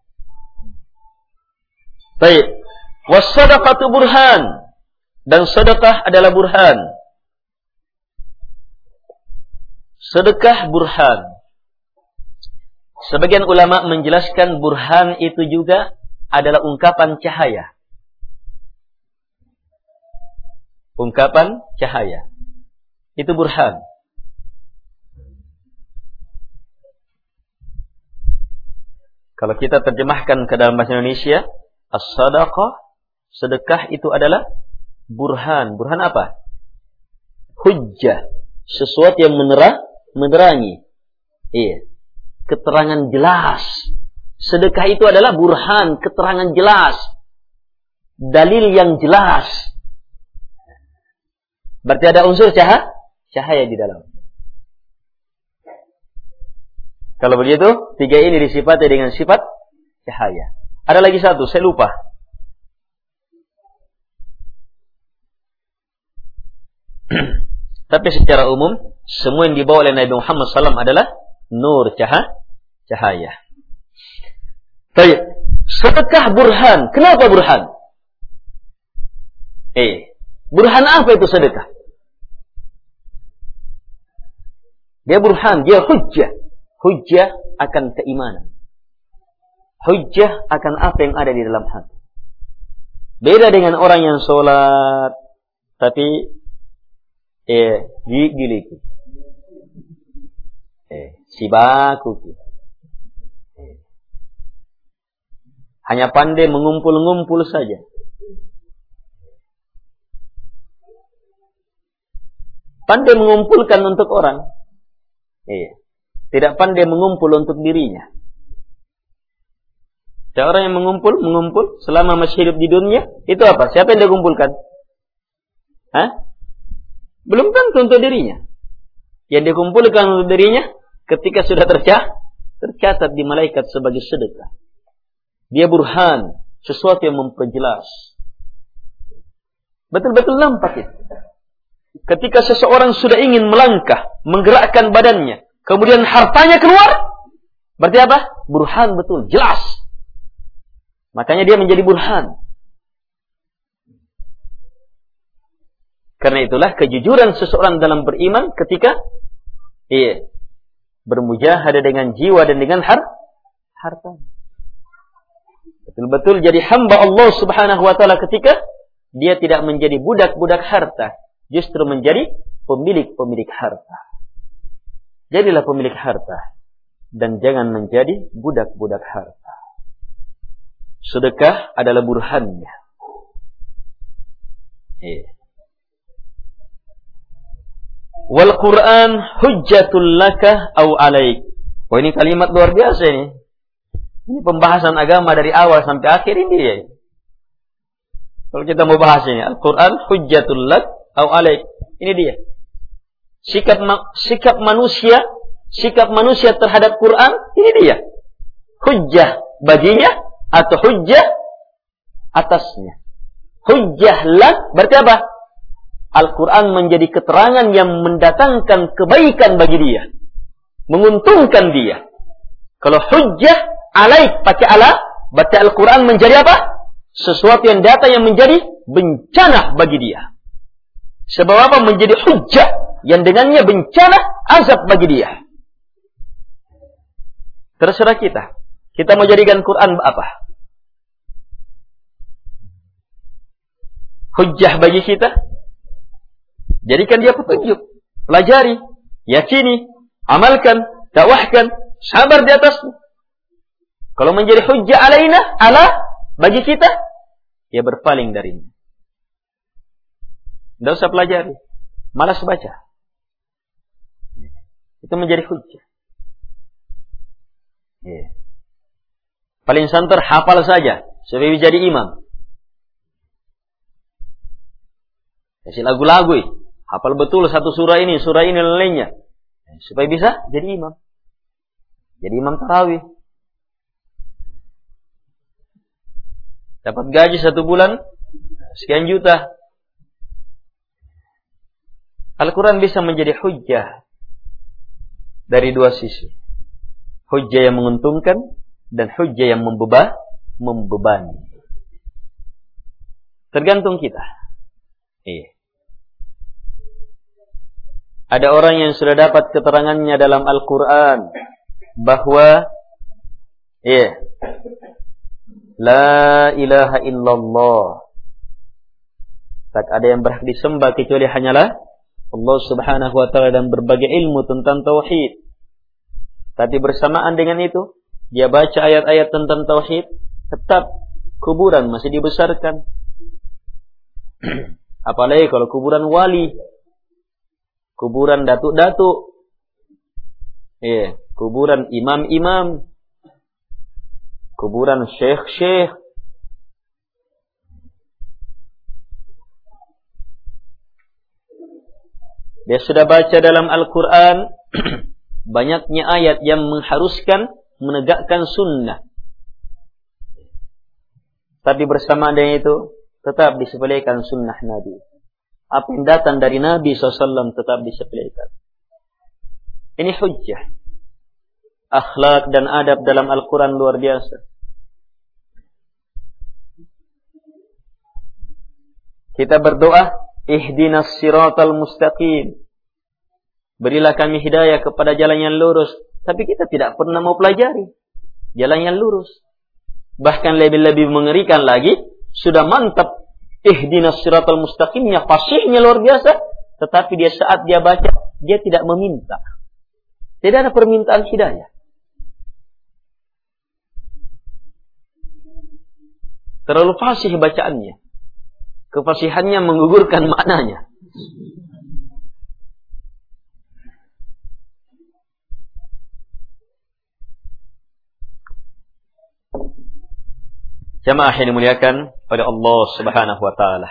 Baik. Was-sadaqatu burhan, dan sedekah adalah burhan. Sedekah burhan. Sebagian ulama menjelaskan burhan itu juga adalah ungkapan cahaya. Ungkapan cahaya. Itu burhan. Kalau kita terjemahkan ke dalam bahasa Indonesia, as-sadaqah, sedekah itu adalah burhan. Burhan apa? Hujjah. Sesuatu yang menerangi. Keterangan jelas. Sedekah itu adalah burhan, keterangan jelas. Dalil yang jelas. Berarti ada unsur cahaya di dalam. Kalau begitu, 3 ini disifati dengan sifat cahaya. Ada lagi satu, saya lupa. Tapi secara umum, semua yang dibawa oleh Nabi Muhammad SAW adalah nur, cahaya. Baik, sedekah burhan. Kenapa burhan? Burhan apa itu sedekah? Dia burhan, dia hujjah. Hujjah akan keimanan. Hujjah akan apa yang ada di dalam hati. Beda dengan orang yang sholat, tapi gigi-gigi. Sibaku. Hanya pandai mengumpul-ngumpul saja. Pandai mengumpulkan untuk orang. Tidak pandai mengumpul untuk dirinya. Ada orang yang mengumpul selama masih hidup di dunia, itu apa? Siapa yang dia kumpulkan? Belum tentu untuk dirinya. Yang dikumpulkan untuk dirinya ketika sudah tercatat di malaikat sebagai sedekah. Dia burhan, sesuatu yang memperjelas. Betul-betul nampak itu. Ketika seseorang sudah ingin melangkah, menggerakkan badannya, kemudian hartanya keluar, berarti apa? Burhan betul, jelas. Makanya dia menjadi burhan. Karena itulah kejujuran seseorang dalam beriman ketika bermujahadah dengan jiwa dan dengan harta. Betul-betul jadi hamba Allah Subhanahu wa taala ketika dia tidak menjadi budak-budak harta, justru menjadi pemilik-pemilik harta. Jadilah pemilik harta dan jangan menjadi budak-budak harta. Sedekah adalah burhannya. Wal Quran hujjatul laka au alaik. Oh, ini kalimat luar biasa ini. Ini pembahasan agama dari awal sampai akhir ini dia. Kalau kita mau bahas ini, Al-Quran hujjatul lak au alaik. Ini dia. Sikap manusia terhadap Quran, ini dia. Hujjah baginya atau hujjah atasnya. Hujjah lak berarti apa? Al-Quran menjadi keterangan yang mendatangkan kebaikan bagi dia. Menguntungkan dia. Kalau hujjah alaik pakai ala, berarti Al-Quran menjadi apa? Sesuatu yang datang yang menjadi bencana bagi dia. Sebab apa? Menjadi hujjah yang dengannya bencana azab bagi dia. Terserah kita. Kita mau jadikan Quran apa? Hujjah bagi kita. Jadikan dia petunjuk. Pelajari, yakini, amalkan, dakwahkan, sabar di atasnya. Kalau menjadi hujjah alaina, bagi kita, ya berpaling darinya. Tidak usah pelajari, malas baca. Itu menjadi hujjah. Paling santer hafal saja, supaya jadi imam. Kasih lagu-lagu, hafal betul satu surah ini dan lainnya, supaya bisa jadi imam. Jadi imam tarawih. Dapat gaji 1 bulan sekian juta. Al-Quran bisa menjadi hujjah dari 2 sisi. Hujjah yang menguntungkan dan hujjah yang membebani. Tergantung kita. Ada orang yang sudah dapat keterangannya dalam Al-Quran bahwa la ilaha illallah, tak ada yang berhak disembah kecuali hanyalah Allah Subhanahu wa ta'ala, dan berbagai ilmu tentang tauhid. Tapi bersamaan dengan itu, dia baca ayat-ayat tentang tauhid, tetap kuburan masih dibesarkan. Apalagi kalau kuburan wali, kuburan datuk-datuk, kuburan imam-imam, kuburan syekh-syekh. Dia sudah baca dalam Al-Quran banyaknya ayat yang mengharuskan menegakkan sunnah. Tapi bersama dengan itu, tetap disepelekan sunnah Nabi. Apa yang datang dari Nabi SAW tetap disepelekan. Ini hujjah. Akhlak dan adab dalam Al-Quran luar biasa. Kita berdoa, ihdinas siratal mustaqim. Berilah kami hidayah kepada jalan yang lurus. Tapi kita tidak pernah mau pelajari jalan yang lurus. Bahkan lebih-lebih mengerikan lagi, sudah mantap ihdinas siratal mustaqimnya, fasihnya luar biasa, tetapi dia saat dia baca, dia tidak meminta. Tidak ada permintaan hidayah. Terlalu fasih bacaannya. Kefasihannya menggugurkan maknanya. Jamaah yang dimuliakan oleh Allah Subhanahu wa taala.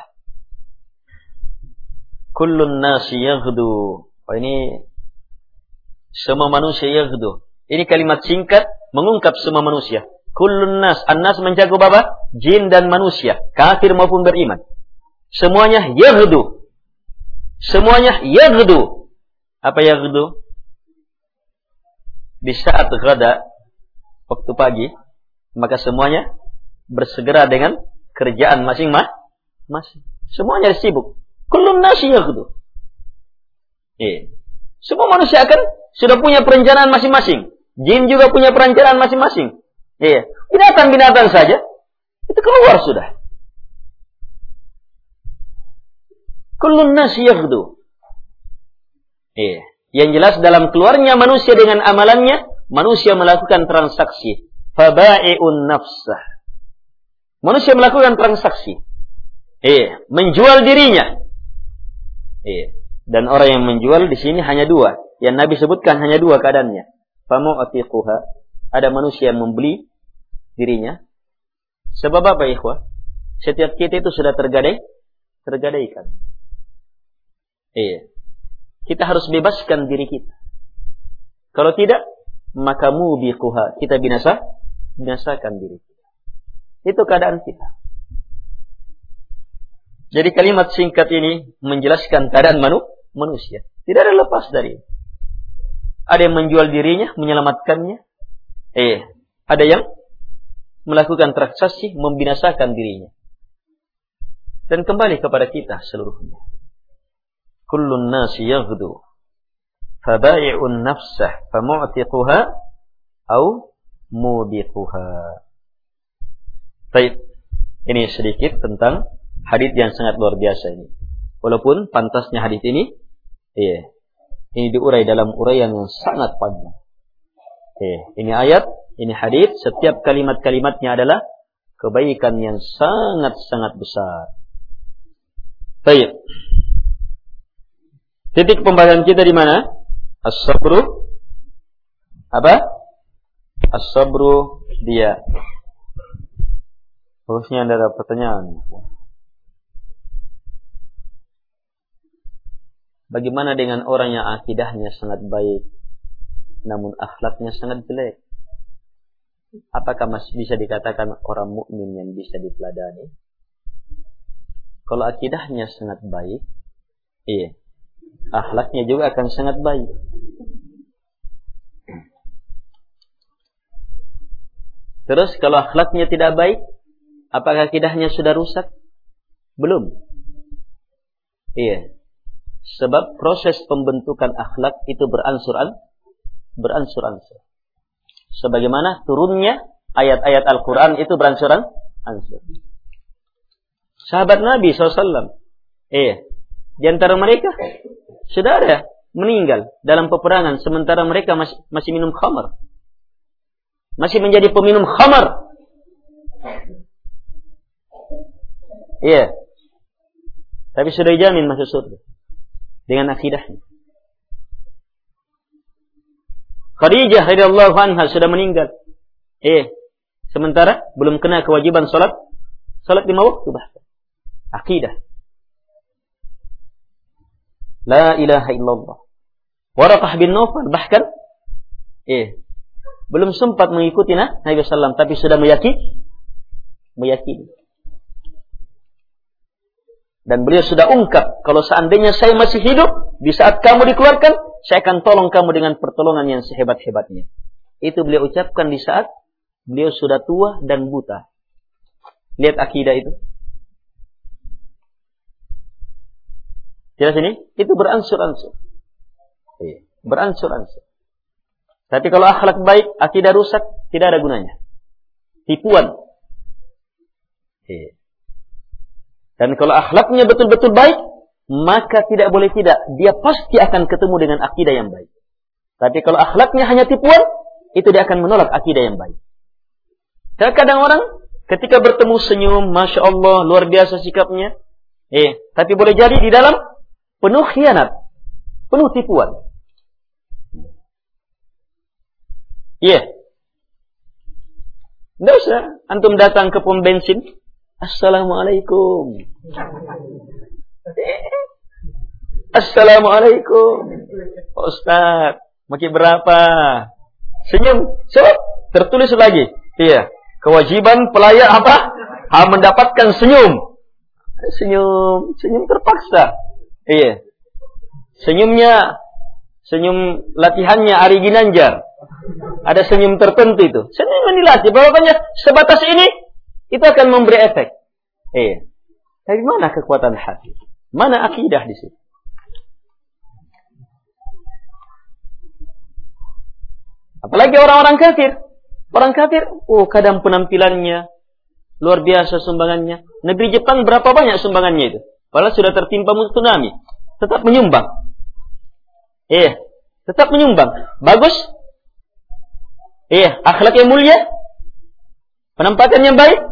Kullun nasi yaghdu. Ini semua manusia yaghdu. Ini kalimat singkat mengungkap semua manusia. Kullun nas, an-nas mencakup apa? Jin dan manusia, kafir maupun beriman. Semuanya yaghdu. Semuanya yaghdu. Apa yaghdu? Di saat ghada, waktu pagi, maka semuanya bersegera dengan kerjaan masing-masing. Semuanya sibuk. Kullun nasi yaghdu. Semua manusia akan sudah punya perencanaan masing-masing. Jin juga punya perencanaan masing-masing. Binatang-binatang saja itu keluar sudah. Kullun nasi yaghdu. Yang jelas dalam keluarnya manusia dengan amalannya, manusia melakukan transaksi. Faba'i'un nafsah. Manusia melakukan transaksi. Menjual dirinya. Dan orang yang menjual di sini hanya dua. Yang Nabi sebutkan hanya dua keadaannya. Famu'atiquha. Ada manusia yang membeli dirinya. Sebab apa ikhwah? Setiap kita itu sudah tergadaikan. Kita harus bebaskan diri kita. Kalau tidak, maka mubiquha. Kita binasakan diri kita. Itu keadaan kita. Jadi kalimat singkat ini menjelaskan keadaan manusia. Tidak ada lepas dari itu. Ada yang menjual dirinya, menyelamatkannya. Ada yang melakukan transaksi, membinasakan dirinya. Dan kembali kepada kita seluruhnya. Kullun nasi yaghdu. Faba'i'un nafsah. Famu'tiquha. Au mubiquha. Baik, ini sedikit tentang hadits yang sangat luar biasa ini. Walaupun pantasnya hadits ini, ini diurai dalam uraian yang sangat panjang. Ini ayat, ini hadits, setiap kalimat-kalimatnya adalah kebaikan yang sangat-sangat besar. Baik. Titik pembahasan kita di mana? As-sabru. Apa? As-sabru dia. Harusnya ada pertanyaan. Bagaimana dengan orang yang akidahnya sangat baik, namun akhlaknya sangat jelek? Apakah masih bisa dikatakan orang mukmin yang bisa diteladani? Kalau akidahnya sangat baik, akhlaknya juga akan sangat baik. Terus kalau akhlaknya tidak baik, apakah akidahnya sudah rusak? Belum. Sebab proses pembentukan akhlak itu beransur-ansur. Sebagaimana turunnya ayat-ayat Al-Quran itu beransur-ansur. Sahabat Nabi SAW, di antara mereka sudah ada meninggal dalam peperangan, sementara mereka masih minum khamar, masih menjadi peminum khamar. Tapi sudah dijamin masuk surga dengan akidahnya. Khadijah radhiyallahu anha sudah meninggal. Sementara belum kena kewajiban salat 5 waktu bahkan. Akidah. La ilaha illallah. Waraqah bin Nawfal bahkan Belum sempat mengikuti Nabi SAW, tapi sudah meyakini. Dan beliau sudah ungkap, kalau seandainya saya masih hidup, di saat kamu dikeluarkan, saya akan tolong kamu dengan pertolongan yang sehebat-hebatnya. Itu beliau ucapkan di saat beliau sudah tua dan buta. Lihat akidah itu. Jelas ini? Itu beransur-ansur. Beransur-ansur. Tapi kalau akhlak baik, akidah rusak, tidak ada gunanya. Tipuan. Dan kalau akhlaknya betul-betul baik, maka tidak boleh tidak, dia pasti akan ketemu dengan akidah yang baik. Tapi kalau akhlaknya hanya tipuan, itu dia akan menolak akidah yang baik. Terkadang orang ketika bertemu senyum, Masya Allah, luar biasa sikapnya. Tapi boleh jadi di dalam penuh khianat, penuh tipuan. Tidak usah antum datang ke pom bensin, Assalamualaikum. Assalamualaikum. Pak Ustaz, pakai berapa? Senyum. Sebab tertulis lagi. Kewajiban pelayan apa? Mendapatkan senyum. Senyum terpaksa. Senyum latihannya Ari Ginanjar. Ada senyum tertentu itu. Senyum yang dilatih. Pokoknya sebatas ini, itu akan memberi efek. Dari mana kekuatan hati? Mana akidah di situ? Apalagi orang-orang kafir. Orang kafir, kadang penampilannya luar biasa sumbangannya. Negeri Jepang berapa banyak sumbangannya itu? Padahal sudah tertimpa tsunami. Tetap menyumbang. Tetap menyumbang. Bagus. Akhlak yang mulia. Penampakan yang baik.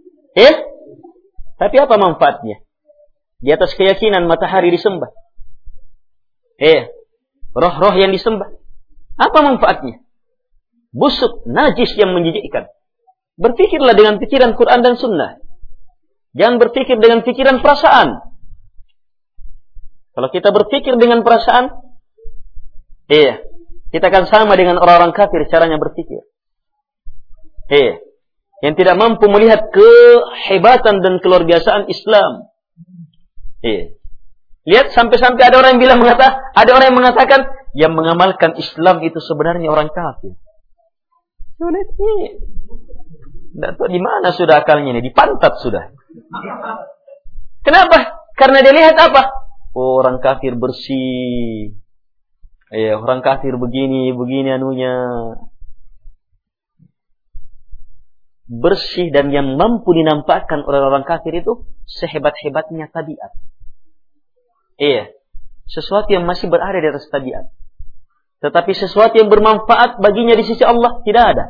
Tapi apa manfaatnya? Di atas keyakinan matahari disembah. Roh-roh yang disembah. Apa manfaatnya? Busuk, najis yang menjijikkan. Berpikirlah dengan pikiran Quran dan Sunnah. Jangan berpikir dengan pikiran perasaan. Kalau kita berpikir dengan perasaan, kita akan sama dengan orang-orang kafir caranya berpikir. Yang tidak mampu melihat kehebatan dan keluarbiasaan Islam. Lihat sampai-sampai ada orang yang mengatakan yang mengamalkan Islam itu sebenarnya orang kafir. Sulit nih. Tidak tahu di mana sudah akalnya ini, dipantat sudah. Kenapa? Karena dia lihat apa? Orang kafir bersih. Orang kafir begini anunya. Bersih dan yang mampu dinampakkan oleh orang kafir itu sehebat-hebatnya tabiat. Sesuatu yang masih berada di atas tabiat. Tetapi sesuatu yang bermanfaat baginya di sisi Allah tidak ada.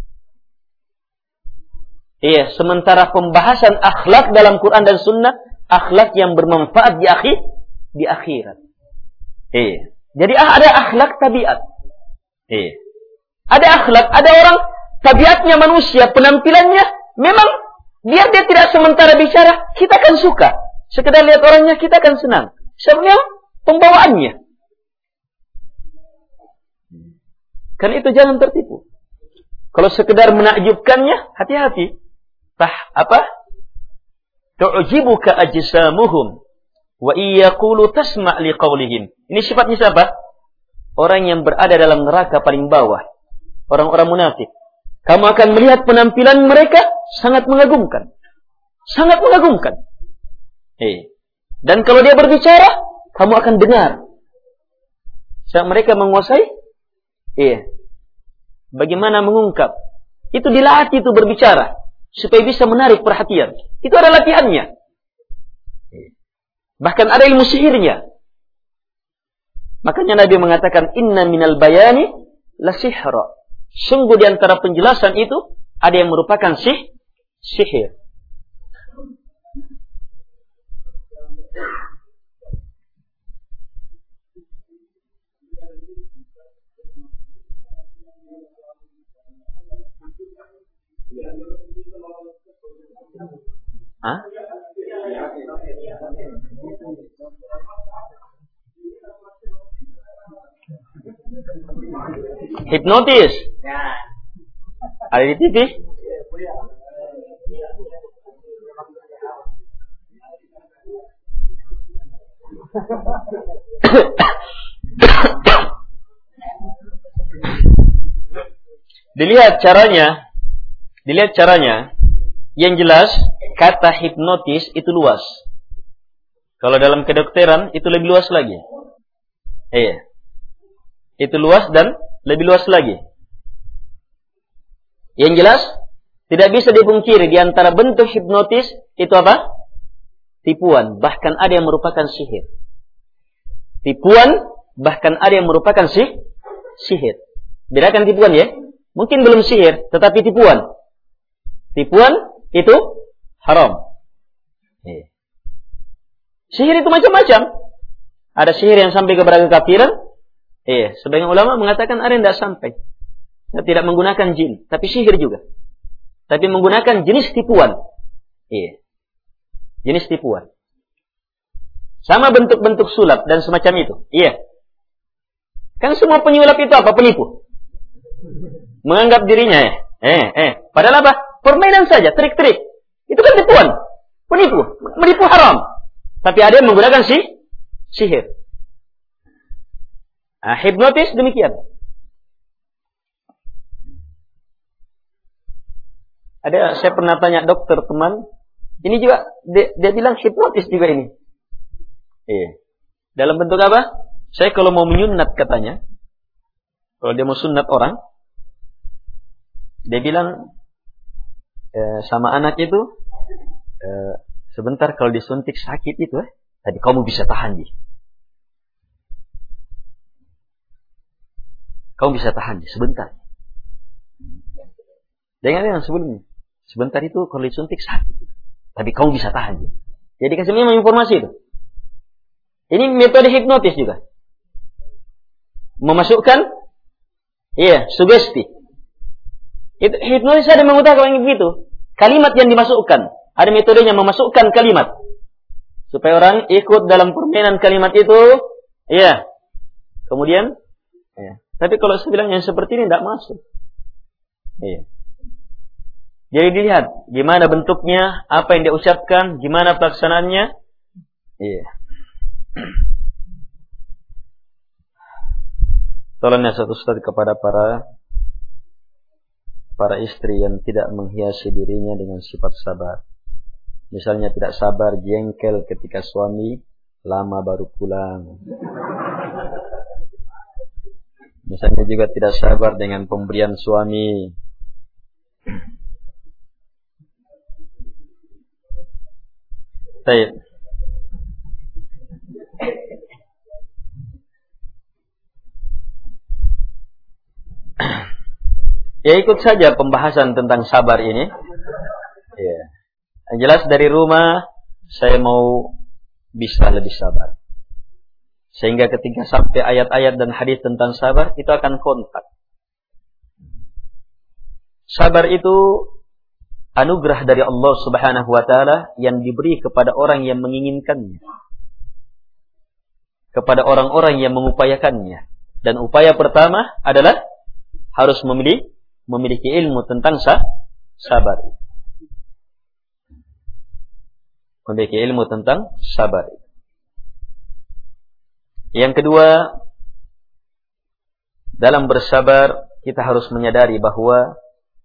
Sementara pembahasan akhlak dalam Quran dan Sunnah, akhlak yang bermanfaat di akhirat. Jadi ada akhlak tabiat. Ada akhlak, ada orang tabiatnya manusia, penampilannya memang biar dia tidak sementara bicara, kita akan suka. Sekedar lihat orangnya, kita akan senang. Sebenarnya pembawaannya. Karena itu jangan tertipu. Kalau sekedar menakjubkannya, hati-hati. Tu'jibuka ajsamuhum wa iyaqulu tasma' liqaulihim. Ini sifatnya siapa? Orang yang berada dalam neraka paling bawah. Orang-orang munafik. Kamu akan melihat penampilan mereka sangat mengagumkan. Sangat mengagumkan. Dan kalau dia berbicara, kamu akan dengar. Saat mereka menguasai, bagaimana mengungkap. Itu dilatih itu berbicara. Supaya bisa menarik perhatian. Itu ada latihannya. Bahkan ada ilmu sihirnya. Makanya Nabi mengatakan, Inna minal bayani la sihra. Sungguh di antara penjelasan itu, ada yang merupakan sihir. Hah? Hipnotis. Ada di TV. Dilihat caranya. Yang jelas, kata hipnotis itu luas. Kalau dalam kedokteran itu lebih luas lagi. Iya. Itu luas dan lebih luas lagi. Yang jelas, tidak bisa dipungkiri di antara bentuk hipnotis itu apa? Tipuan, bahkan ada yang merupakan sihir. Tipuan, bahkan ada yang merupakan sihir. Bedakan tipuan ya. Mungkin belum sihir, tetapi tipuan. Tipuan itu haram. Sihir itu macam-macam. Ada sihir yang sampai kepada kekafiran. Sebagian ulama mengatakan ada yang tidak sampai. Tidak menggunakan jin, tapi sihir juga. Tapi menggunakan jenis tipuan. Jenis tipuan. Sama bentuk-bentuk sulap dan semacam itu. Kan semua penyulap itu apa? Penipu. Menganggap dirinya padahal apa? Permainan saja, trik-trik. Itu kan tipuan. Penipu, menipu haram. Tapi ada yang menggunakan sihir. Hipnotis demikian. Saya pernah tanya dokter teman, ini juga dia bilang hipnotis juga ini. Dalam bentuk apa? Saya kalau mau menyunat katanya, kalau dia mau sunat orang, dia bilang sama anak itu, sebentar kalau disuntik sakit itu, tadi kamu bisa tahan dia. Kamu bisa tahan dia sebentar. Jangan yang sebelumnya. Sebentar itu kalau disuntik sakit. Tapi kamu bisa tahan dia. Jadi kasih memang informasi itu. Ini metode hipnotis juga. Memasukkan sugesti. Itu hipnotis ada mengutarakan begitu. Kalimat yang dimasukkan. Ada metodenya memasukkan kalimat. Supaya orang ikut dalam permainan kalimat itu. Kemudian. Tapi kalau saya bilang yang seperti ini tidak masuk. Jadi dilihat gimana bentuknya, apa yang dia ucapkan, gimana pelaksanaannya. Tolongnya satu ustaz kepada para istri yang tidak menghiasi dirinya dengan sifat sabar. Misalnya tidak sabar, jengkel ketika suami lama baru pulang. Misalnya juga tidak sabar dengan pemberian suami. Baik. Ya ikut saja pembahasan tentang sabar ini. Yang jelas dari rumah saya mau bisa lebih sabar. Sehingga ketika sampai ayat-ayat dan hadis tentang sabar itu akan kontak. Sabar itu anugerah dari Allah Subhanahu wa taala yang diberi kepada orang yang menginginkannya. Kepada orang-orang yang mengupayakannya. Dan upaya pertama adalah harus memiliki ilmu tentang sabar. Memiliki ilmu tentang sabar. Yang kedua, dalam bersabar kita harus menyadari bahwa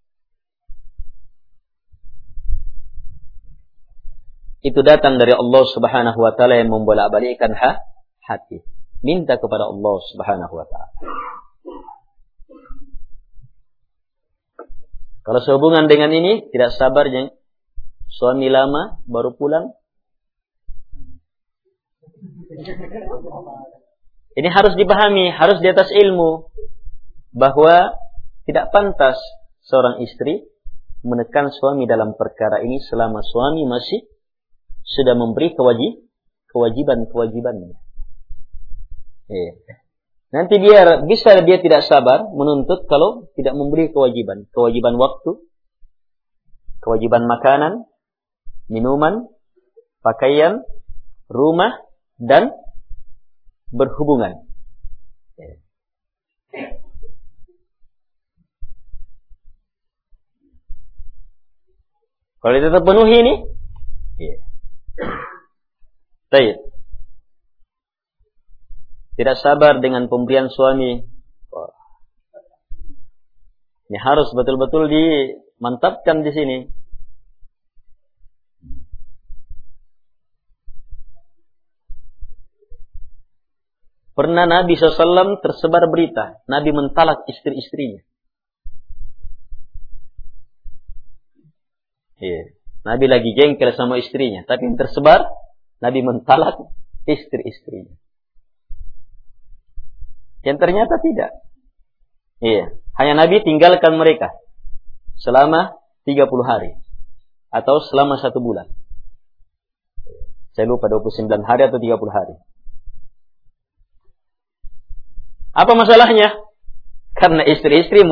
itu datang dari Allah Subhanahu wa taala yang membolak-balikkan hati. Minta kepada Allah Subhanahu wa taala. Kalau sehubungan dengan ini tidak sabarnya suami lama baru pulang. Ini harus dipahami, harus di atas ilmu bahwa tidak pantas seorang istri menekan suami dalam perkara ini selama suami masih sudah memberi kewajiban-kewajibannya. Nanti dia tidak sabar menuntut kalau tidak memberi kewajiban waktu, kewajiban makanan, minuman, pakaian, rumah dan berhubungan. Kalau itu terpenuhi ini, iya. Baik. Tidak sabar dengan pemberian suami. Ini harus betul-betul dimantapkan di sini. Pernah Nabi SAW tersebar berita, Nabi mentalak istri-istrinya. Iya. Nabi lagi jengkel sama istrinya, tapi yang tersebar, Nabi mentalak istri-istrinya. Yang ternyata tidak. Iya. Hanya Nabi tinggalkan mereka selama 30 hari. Atau selama 1 bulan. Saya lupa 29 hari atau 30 hari. Apa masalahnya? Karena istri-istri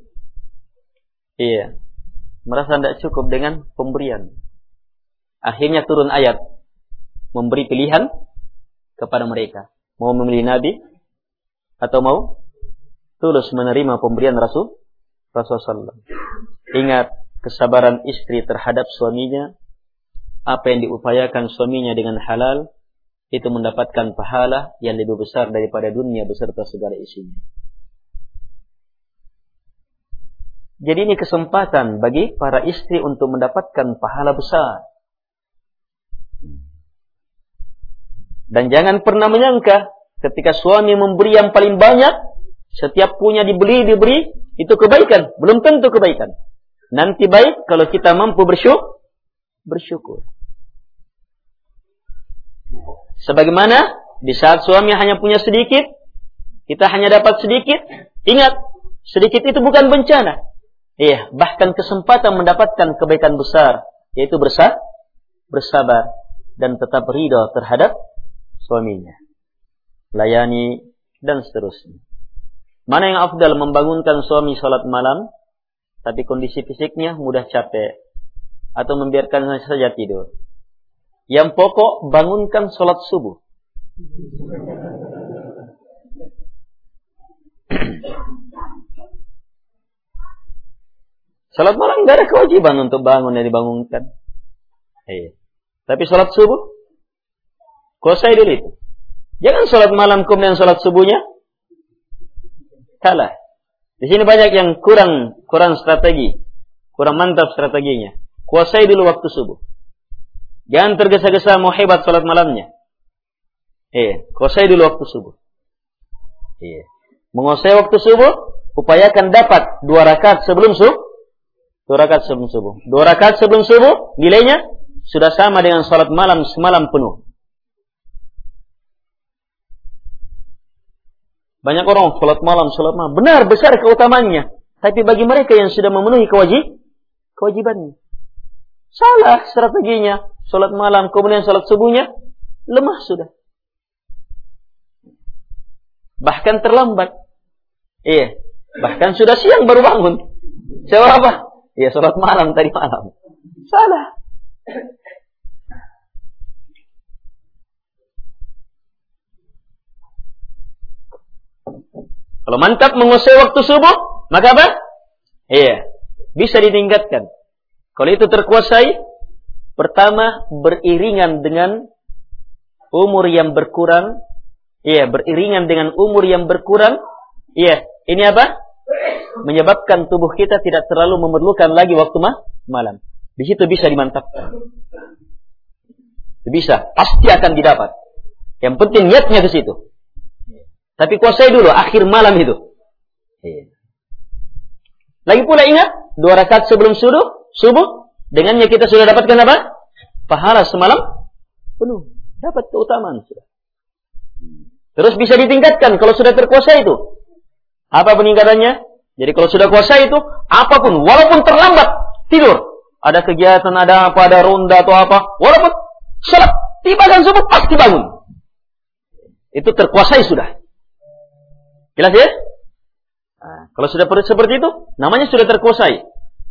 iya, merasa tidak cukup dengan pemberian. Akhirnya turun ayat memberi pilihan kepada mereka. Mau memilih Nabi atau mau tulus menerima pemberian Rasulullah. Ingat kesabaran istri terhadap suaminya. Apa yang diupayakan suaminya dengan halal, itu mendapatkan pahala yang lebih besar daripada dunia beserta segala isinya. Jadi ini kesempatan bagi para istri untuk mendapatkan pahala besar. Dan jangan pernah menyangka ketika suami memberi yang paling banyak, setiap punya diberi, itu kebaikan. Belum tentu kebaikan. Nanti baik kalau kita mampu bersyukur. Sebagaimana di saat suami hanya punya sedikit, kita hanya dapat sedikit. Ingat, sedikit itu bukan bencana. Iya, bahkan kesempatan mendapatkan kebaikan besar, yaitu bersabar dan tetap ridha terhadap suaminya. Layani dan seterusnya. Mana yang afdal, membangunkan suami salat malam tapi kondisi fisiknya mudah capek, atau membiarkan saja tidur? Yang pokok bangunkan sholat subuh. Sholat malam tidak ada kewajiban untuk bangun dan dibangunkan. Tapi sholat subuh, kuasai dulu itu. Jangan sholat malam kemudian sholat subuhnya kalah. Di sini banyak yang kurang strategi, kurang mantap strateginya. Kuasai dulu waktu subuh. Jangan tergesa-gesa mau hebat salat malamnya. Kuasai dulu waktu subuh. Menguasai waktu subuh, upayakan dapat 2 rakaat sebelum subuh. 2 rakaat sebelum subuh. 2 rakaat sebelum subuh, nilainya sudah sama dengan salat malam semalam penuh. Banyak orang salat malam. Benar, besar keutamaannya. Tapi bagi mereka yang sudah memenuhi kewajibannya, salah strateginya. Salat malam, kemudian salat subuhnya, lemah sudah. Bahkan terlambat. Bahkan sudah siang baru bangun. Sebab apa? Salat malam tadi malam. Salah. Kalau mantap menguasai waktu subuh, maka apa? Bisa ditingkatkan. Kalau itu terkuasai, pertama, beriringan dengan umur yang berkurang. Beriringan dengan umur yang berkurang. Ini apa? Menyebabkan tubuh kita tidak terlalu memerlukan lagi waktu malam. Di situ bisa dimantapkan. Bisa, pasti akan didapat. Yang penting niatnya ke situ. Tapi kuasai dulu akhir malam itu. Lagi pula ingat, 2 rakaat sebelum subuh, dengannya kita sudah dapatkan apa? Pahala semalam penuh. Dapat keutamaan sudah. Terus bisa ditingkatkan kalau sudah terkuasai itu. Apa peningkatannya? Jadi kalau sudah kuasa itu, apapun, walaupun terlambat tidur, ada kegiatan, ada apa, ada ronda atau apa, walaupun salat tiba dan subuh pasti bangun. Itu terkuasai sudah. Jelas ya? Nah, kalau sudah seperti itu, namanya sudah terkuasai.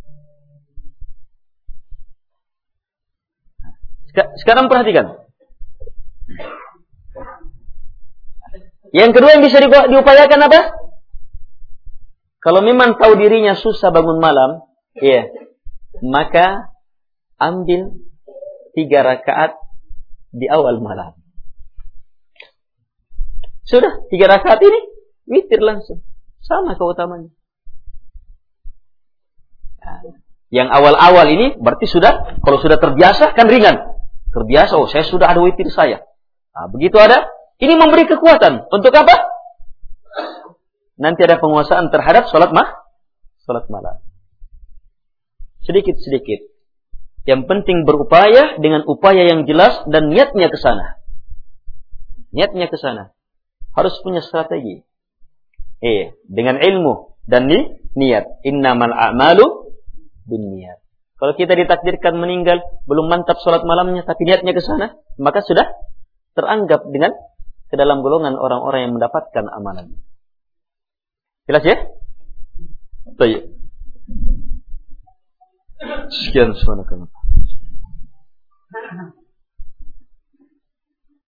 Sekarang perhatikan. Yang kedua yang bisa diupayakan apa? Kalau memang tahu dirinya susah bangun malam, maka ambil 3 rakaat di awal malam. Sudah 3 rakaat ini witir langsung. Sama keutamaannya. Yang awal-awal ini berarti sudah, kalau sudah terbiasa kan ringan. Terbiasa, oh saya sudah ada witir saya. Begitu ada, ini memberi kekuatan. Untuk apa? Nanti ada penguasaan terhadap salat malam. Sedikit-sedikit. Yang penting berupaya dengan upaya yang jelas dan niatnya ke sana. Niatnya ke sana. Harus punya strategi. Dengan ilmu dan niat. Innamal a'malu binniyat. Kalau kita ditakdirkan meninggal belum mantap salat malamnya tapi niatnya ke sana, maka sudah teranggap dengan ke dalam golongan orang-orang yang mendapatkan amalan. Jelas ya? Baik. Sekian subhanakallah.